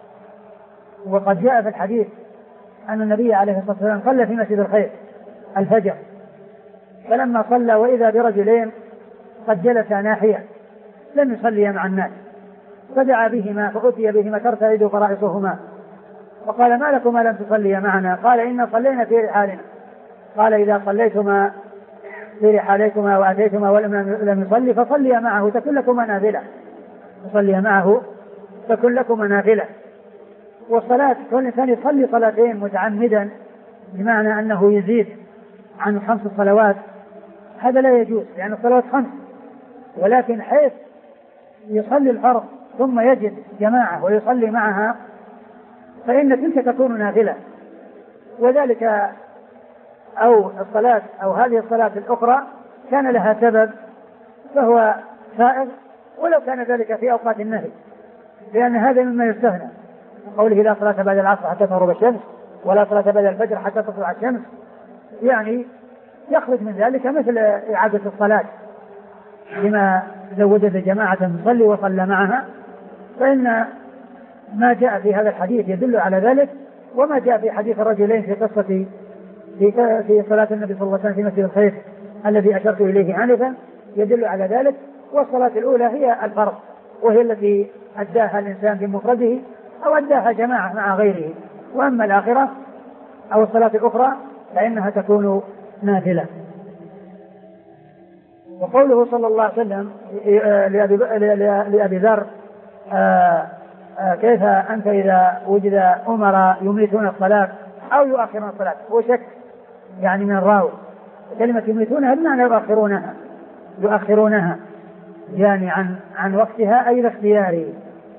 وقد جاء في الحديث أن النبي عليه الصلاة والسلام صلى في مسجد الخير الفجر، فلما صلى وإذا برجلين قد جلسا ناحية لم يصلي مع الناس، فدعا بهما فأتي بهما ترتعد فرائصهما، وقال: ما لكما لم تصليا معنا؟ قال: إنا صلينا في رحالنا. قال: إذا صليتما في رحالكما وأتيتما ولم لم يصلي فصليا معه تكن لكما نافلة فصليا معه تكن لكما نافلة. والصلاة كل إنسان يصلي صلاتين متعمدا بمعنى أنه يزيد عن خمس صلوات هذا لا يجوز، لأن الصلوات خمس، ولكن حيث يصلي الفرض ثم يجد جماعة ويصلي معها فإن تلك تكون نافلة، وذلك أو الصلاة أو هذه الصلاة الأخرى كان لها سبب فهو سائغ ولو كان ذلك في أوقات النهي، لأن هذا مما يستثنى قوله: لا صلاة بعد العصر حتى تغرب الشمس ولا صلاة بعد الفجر حتى تطلع الشمس، يعني يخرج من ذلك مثل إعادة الصلاة لما لو وجد جماعة تصلي وصلى معها، فإن ما جاء في هذا الحديث يدل على ذلك، وما جاء في حديث الرجلين في قصة في في صلاة النبي صلى الله عليه وسلم في مسجد الخير الذي أشرت إليه آنفا يدل على ذلك. والصلاة الأولى هي الفرض وهي التي أداها الإنسان بمفرده أو أداها جماعة مع غيره، وأما الآخرة أو الصلاة الأخرى فإنها تكون نافلة. وقوله صلى الله عليه وسلم لأبي ذر: كيف أنت إذا وجد أمراء يميتون الصلاة أو يؤخرون الصلاة؟ هو شك يعني من الراوي، كلمة يميتونها بمعنى يؤخرونها يؤخرونها يعني عن عن وقتها أي الاختياري.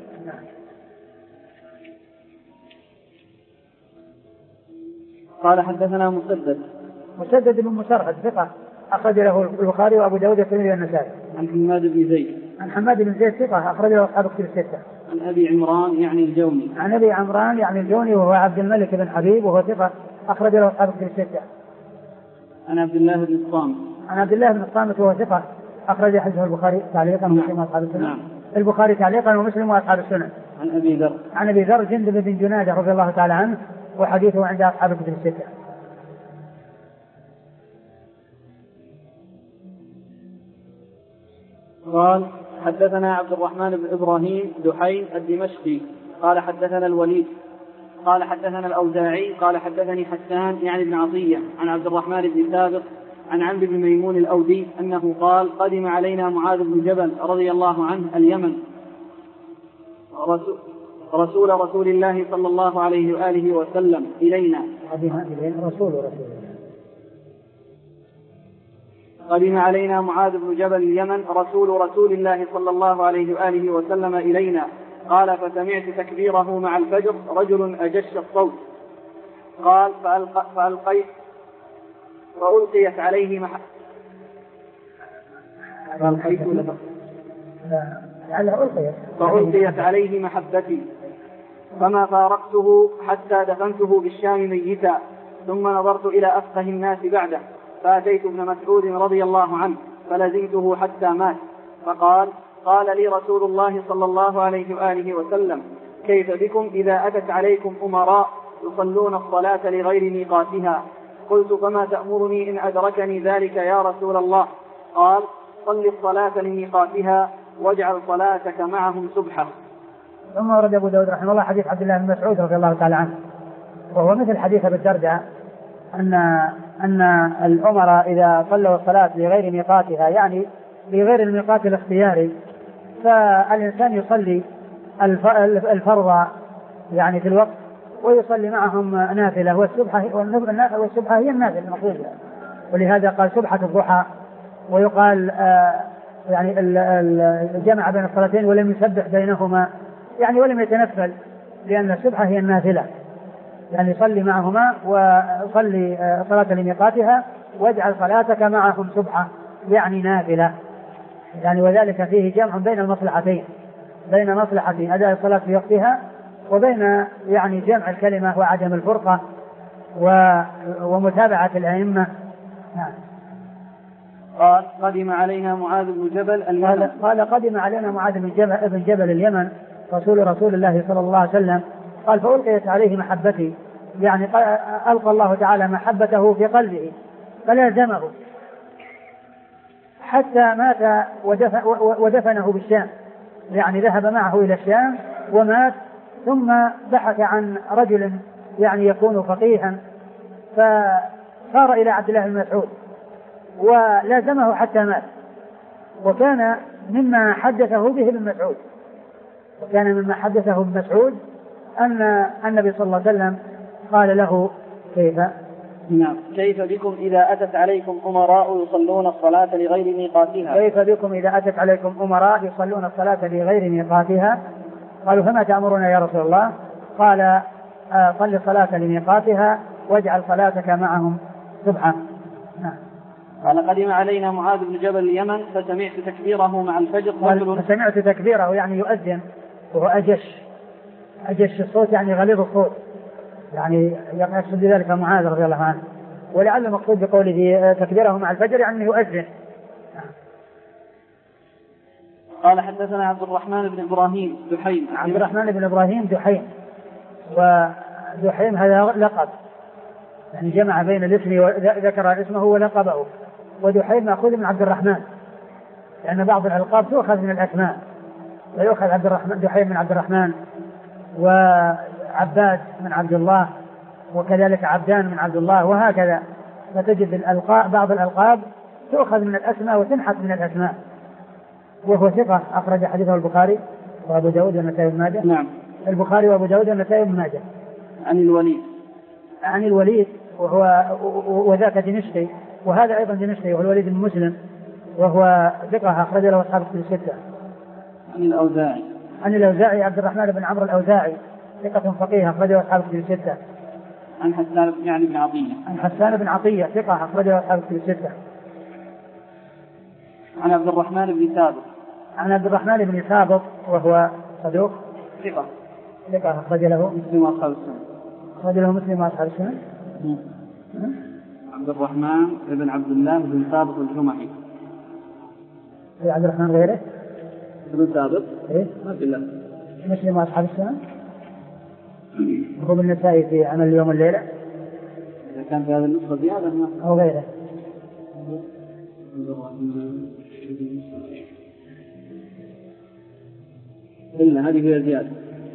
قال: حدثنا مسدد مسدد بن مسرهد ثقة أخرج له البخاري وأبو داود والترمذي والنسائي. عن حماد بن زيد عن حماد بن زيد ثقة أخرج له أصحاب الكتب الستة. عن أبي عمران يعني الجوني عن أبي عمران يعني الجوني وهو عبد الملك بن حبيب وهو ثقة أخرج له أصحاب الكتب الستة. عن عبد الله بن الصامت عن عبد الله بن الصامت وهو ثقة أخرج حديثه البخاري تعليقا ومسلم وأصحاب السنن. نعم. البخاري تعليقا ومسلم وأصحاب السنن. عن أبي ذر عن أبي ذر جندب بن جنادة رضي الله تعالى عنه وحديثه عند أصحاب الكتب الستة. قال: حدثنا عبد الرحمن بن إبراهيم دحين الدمشقي قال: حدثنا الوليد قال: حدثنا الأوزاعي قال: حدثني حسان يعني بن عطية عن عبد الرحمن بن ثابت عن عمرو بن ميمون الأودي أنه قال: قدم علينا معاذ بن جبل رضي الله عنه اليمن رسول, رسول رسول الله صلى الله عليه وآله وسلم إلينا رسول رسول قدم علينا معاذ بن جبل اليمن رسول رسول الله صلى الله عليه وآله وسلم إلينا. قال: فسمعت تكبيره مع الفجر رجل أجش الصوت. قال: فألق فألقيت فألقيت عليه مح... فألقيت عليه محبتي فما فارقته حتى دفنته بالشام ميتا، ثم نظرت إلى أفقه الناس بعده فأتيت ابن مسعود رضي الله عنه فلزمته حتى مات، فقال: قال لي رسول الله صلى الله عليه وآله وسلم: كيف بكم إذا أتت عليكم أمراء يصلون الصلاة لغير ميقاتها؟ قلت: فما تأمرني إن أدركني ذلك يا رسول الله؟ قال: صل الصلاة لميقاتها واجعل صلاتك معهم سبحة. ثم ورد أبو داود رحمه الله حديث عبد الله بن مسعود رضي الله تعالى عنه، وهو مثل حديث أبي الدرداء أن أن الأمراء إذا صلوا الصلاة لغير ميقاتها، يعني لغير الميقات الاختياري، فالإنسان يصلي الفرض يعني في الوقت ويصلي معهم نافلة، والسبحة والسبحة هي النافلة المقصودة، ولهذا قال سبحة الضحى. ويقال آه يعني الجمع بين الصلاتين ولم يسبح بينهما، يعني ولم يتنفل، لأن السبحة هي النافلة، يعني صلي معهما وصلي آه صلاة لميقاتها واجعل صلاتك معهم سبحة، يعني نافلة، يعني وذلك فيه جمع بين المصلحتين، بين مصلحة أداء الصلاة في وقتها وبين يعني جمع الكلمة وعدم الفرقة ومتابعة الأئمة. نعم. قال: قدم علينا معاذ بن جبل اليمن. قال قدم علينا معاذ بن جبل, بن جبل اليمن رسول رسول الله صلى الله عليه وسلم، قال: فألقيت عليه محبتي، يعني ألقى الله تعالى محبته في قلبه فلازمه حتى مات ودفنه بالشام، يعني ذهب معه إلى الشام ومات، ثم بحث عن رجل يعني يكون فقيها فصار إلى عبد الله بن مسعود ولازمه حتى مات. وكان مما حدثه به ابن مسعود وكان مما حدثه ابن مسعود أن النبي صلى الله عليه وسلم قال له: كيف نعم كيف بكم إذا أتت عليكم أمراء يصلون الصلاة لغير ميقاتها؟ كيف بكم إذا أتت عليكم أمراء يصلون الصلاة لغير ميقاتها؟ قالوا: فما تأمرنا يا رسول الله؟ قال: آه صل الصلاة لميقاتها واجعل صلاتك معهم سبحة. نعم. قال: قدم علينا معاذ بن جبل اليمن فسمعت تكبيره مع الفجر. فسمعت تكبيره يعني يؤذن وهو أجش أجش الصوت، يعني غليظ الصوت، يعني يقصد ذلك معاذ رضي الله عنه، ولعل المقصود بقوله تكبيره مع الفجر يعني يؤذن. قال: حدثنا عبد الرحمن بن إبراهيم دحيم. عبد الرحمن بن إبراهيم دحيم، ودحيم هذا لقب، يعني جمع بين الاسم وذكر اسمه ولقبه، ودحيم مأخوذ من عبد الرحمن، لأن بعض الألقاب تؤخذ من الأسماء، ويؤخذ عبد الرحمن دحيم من عبد الرحمن، وعباد من عبد الله، وكذلك عبدان من عبد الله، وهكذا. فتجد الألقاب بعض الألقاب تؤخذ من الأسماء وتنحت من الأسماء. وهو ثقة أخرج حديثه البخاري وأبو داود والنسائي بن ماجه. نعم. البخاري وأبو داود والنسائي بن ماجه. عن الوليد عن الوليد وهو وذاك دمشقي، وهذا أيضا دمشقي، وهو الوليد بن مسلم، وهو ثقة أخرج له أصحاب الكتب الستة. عن الأوزاعي عن الأوزاعي عبد الرحمن بن عمرو الأوزاعي، ثقة فقيه أخرج له أصحاب الكتب الستة. عن حسان يعني بن عطية. عن حسان بن عطية، ثقة أخرج له أصحاب الكتب الستة. عن عبد الرحمن بن ثابت. عن عبد الرحمن بن ثابت وهو صدوق، ثقة ثقة أخرج له مسلم وأصحاب السنة. أخرج له مسلم وأصحاب السنة. عبد الرحمن بن عبد الله بن ثابت الجمحي. في عبد الرحمن غيره؟ بن ثابت. إيه؟ ما في إلا مسلم وأصحاب السنة. هو بالنسائي في عمل اليوم والليلة. إذا كان في هذه النسخة زيادة ما أو غيره. إلا هذه هي زيادة،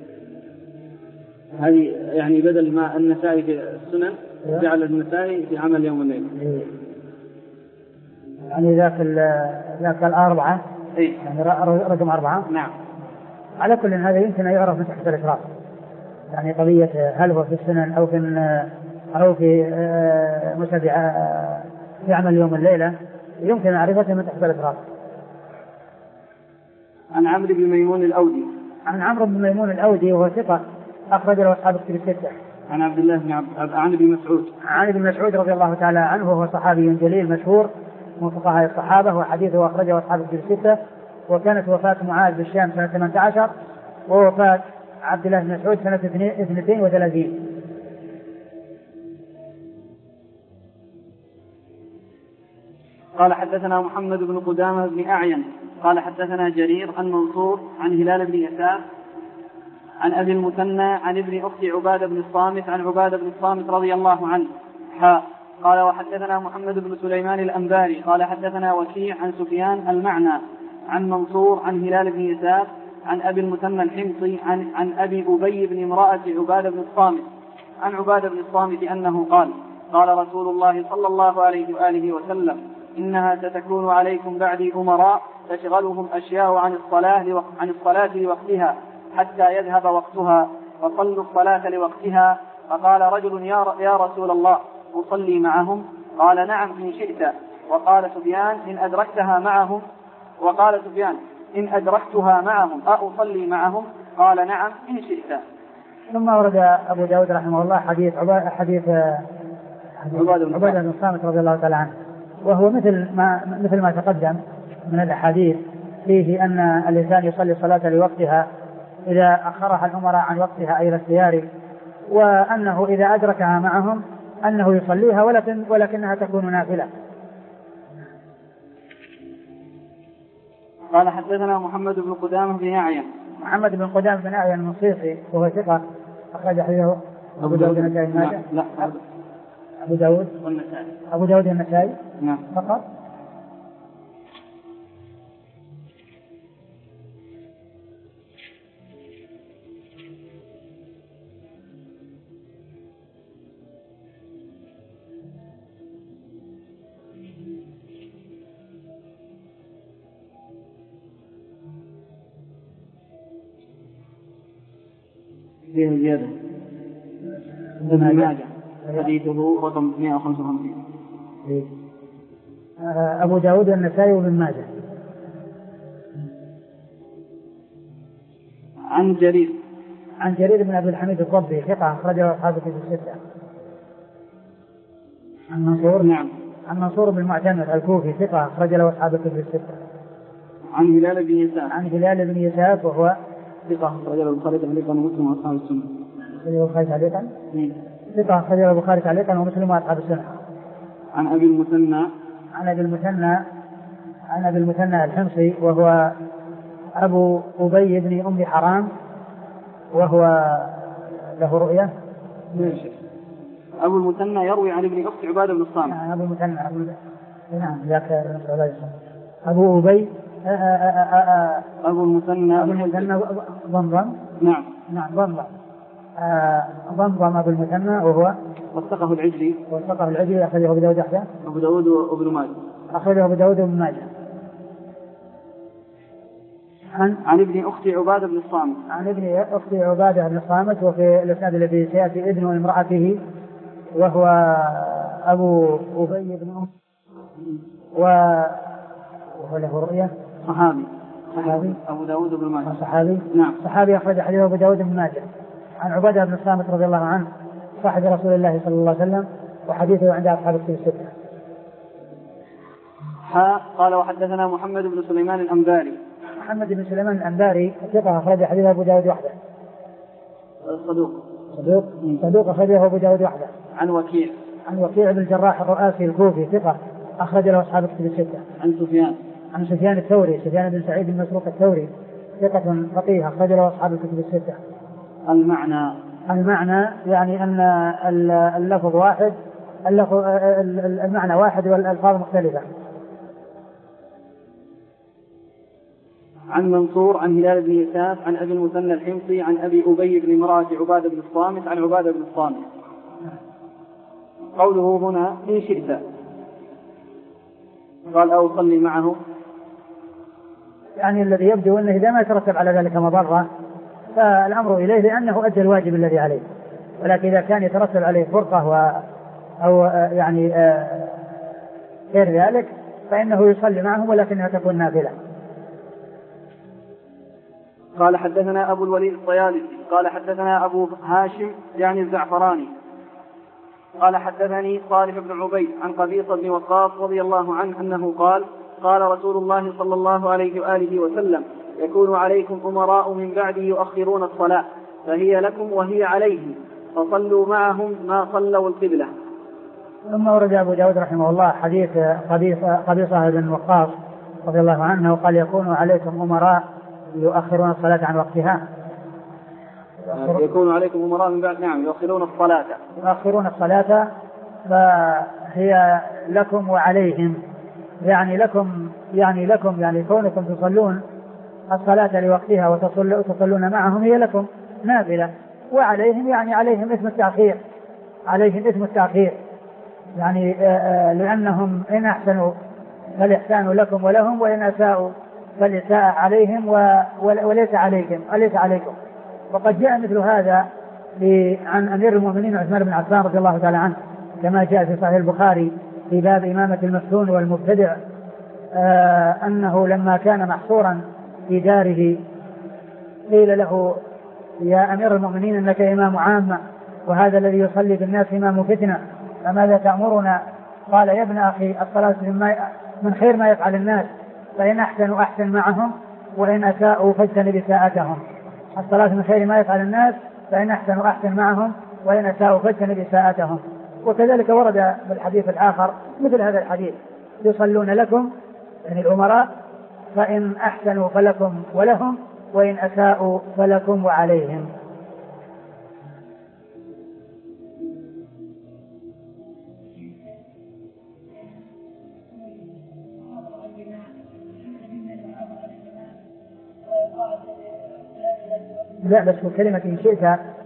هذه يعني بدل ما النسائي في السنن جعل النسائي في عمل يوم الليل. إيه. يعني ذاك ذاك الأربعة. إيه. يعني رقم أربعة. نعم. على كل هذا يمكن أن يعرف من تحت الإشراف، يعني قضية هل هو في السنن أو في أو في متابعة في عمل يوم الليلة يمكن معرفته من تحت الإشراف. عن عمرو بن ميمون الأودي. عن عمرو بن ميمون الأودي وهو ثقة أخرج له أصحاب الكتب الستة. عن عبد الله بن عبد عن ابن مسعود عن ابن مسعود رضي الله تعالى عنه، وهو صحابي جليل مشهور من فقهاء الصحابة، وحديثه أخرجه أصحاب الكتب الستة. وكانت وفاة معاذ بالشام سنة ثمانية عشر، ووفاة عبد الله بن مسعود سنة اثنتين وثلاثين. قال حدثنا محمد بن قدامة بن أعين قال حدثنا جرير عن منصور عن هلال بن يسار عن أبي المثنى عن ابن أخت عبادة بن الصامت عن عبادة بن الصامت رضي الله عنه حاء. قال وحدثنا محمد بن سليمان الأنباري قال حدثنا وكيع عن سفيان المعنى عن منصور عن هلال بن يسار عن أبي المثنى الحمصي عن, عن أبي أبي بن امرأة عبادة بن الصامت عن عبادة بن الصامت أنه قال قال رسول الله صلى الله عليه وآله وسلم إنها ستكون عليكم بعدي أمراء تشغلهم أشياء عن الصلاة عن الصلاة لوقتها حتى يذهب وقتها فصلوا الصلاة لوقتها. فقال رجل يا رسول الله أصلي معهم؟ قال نعم إن شئت. وقال سفيان إن أدركتها معهم وقال سفيان إن أدركتها معهم أصلي معهم؟ قال نعم إن شئت. ثم ورد أبو داود رحمه الله حديث حديث عبادة بن الصامت رضي الله تعالى عنه، وهو مثل ما مثل ما تقدم من الأحاديث فيه أن الإنسان يصلي الصلاة لوقتها إذا أخرها الأمراء عن وقتها أي الاختياري، وأنه إذا أدركها معهم أنه يصليها ولكن ولكنها تكون نافلة. قال حدثنا محمد بن قدامة بن أعين محمد بن قدامة بن أعين المصيصي وهو ثقة أخرج حديثه أبو داود النسائي ماجه لا أبو داود والنسائي أبو داود النسائي نعم فقط. فيه زيادة ابن ماجه حديثه رقم مئة وخمسة وخمسين. أبو داود النسائي وابن ماجه. عن جرير عن جرير بن أبي الحميد الضبي ثقة أخرجه أصحاب الكتب الستة. عن منصور نعم عن منصور بن معتمر الكوفي ثقة أخرج له أصحاب الكتب الستة. عن هلال بن يسار عن هلال بن يسار وهو ثقة أخرج له البخاري تعليقا ومسلم وأصحاب السنة. البخاري تعليقا ثقة أخرج له البخاري تعليقا ومسلم وأصحاب السنة. عن أبي المثنى عن أبي المثنى عن أبي المثنى الحمصي وهو أبو أبي بن أم حرام وهو له رؤية. أبو المثنى يروي عن ابن أخت عبادة بن الصامت. نعم أبو المثنى نعم ذاك أبو أبي أبو المثنى أبو المثنى ضمضم نعم نعم ضمضم ضمضم أبو المثنى وهو وثقه العجلي وثقه العجلي أخرجه أبو داود وحده أبو داود وابن ماجه أخرجه أبو داود وابن ماجه. عن عن ابن أخت عبادة بن الصامت عن ابن أخت عبادة بن الصامت، وفي الإسناد الذي سيأتي ابن امرأته وهو أبو أبي بن أم وهو له رؤية صحابي صحابي أبو داود بن ماجه صحابي نعم صحابي أخرج حديث أبو داود بن ماجه عن عبادة بن الصامت رضي الله عنه صاحب رسول الله صلى الله عليه وسلم، وحديثه عند أصحاب الكتب الستة. قال وحدثنا محمد بن سليمان الأنباري محمد بن سليمان الأنباري ثقة أخرج حديث أبو داود وحده صدوق صدوق صدوق أخرجه أبو داود وحده. عن وكيع عن وكيع بن الجراح الرؤاسي الكوفي ثقة أخرج له أصحاب الكتب الستة. عن سفيان عن سفيان الثوري سفيان بن سعيد بن مسروق الثوري ثقة فقيه أخرج له أصحاب الكتب الستة. المعنى المعنى يعني أن اللفظ واحد اللفظ المعنى واحد والألفاظ مختلفة. عن منصور عن هلال بن يسار عن أبي المثنى الحمصي عن أبي أبي بن امرأة عبادة بن الصامت عن عبادة بن الصامت. قوله هنا إن شئت قال أو صلي معه، يعني الذي يبدو أنه إذا ما يترتب على ذلك مضرة فالأمر إليه لأنه أدى الواجب الذي عليه، ولكن إذا كان يترتب عليه فرقة و أو يعني غير ذلك فإنه يصلي معهم ولكنها تكون نافلة. قال حدثنا أبو الوليد الطيالسي قال حدثنا أبو هاشم يعني الزعفراني قال حدثني صالح بن عبيد عن قبيصة بن وقاص رضي الله عنه أنه قال قال رسول الله صلى الله عليه وآله وسلم يكون عليكم أمراء من بعدي يؤخرون الصلاة فهي لكم وهي عليهم فصلوا معهم ما صلوا القبلة. ثم ورد أبو داود رحمه الله حديث قبيصة بن وقاص رضي الله عنه قال يكون عليكم أمراء يؤخرون الصلاة عن وقتها. يكون عليكم أمراء من بعد نعم يؤخرون الصلاة يؤخرون الصلاة فهي لكم وعليهم يعني لكم يعني لكم يعني كونكم تصلون الصلاة لوقتها وتصلون معهم هي لكم نافلة، وعليهم يعني عليهم إثم التأخير عليهم إثم التأخير يعني لأنهم إن أحسنوا فالإحسان لكم ولهم وإن أساءوا فالإساءة عليهم وليس عليكم وليس عليكم. وقد جاء مثل هذا عن أمير المؤمنين عثمان بن عفان رضي الله تعالى عنه كما جاء في صحيح البخاري في باب إمامة المفتون والمبتدع آه أنه لما كان محصورا في داره قيل له يا أمير المؤمنين إنك إمام عامة وهذا الذي يصلي بالناس إمام فتنة فماذا تأمرنا؟ قال يا ابن أخي الصلاة من خير ما يفعل الناس فإن أحسنوا أحسن معهم وإن أساءوا فاجتنب إساءتهم. الصلاة من خير ما يفعل الناس فإن أحسنوا أحسن معهم وإن أساءوا فاجتنب إساءتهم. وكذلك ورد بالحديث الآخر مثل هذا الحديث يصلون لكم يعني الأمراء فإن أحسنوا فلكم ولهم وإن أساءوا فلكم وعليهم. لا بس كلمة إن شئت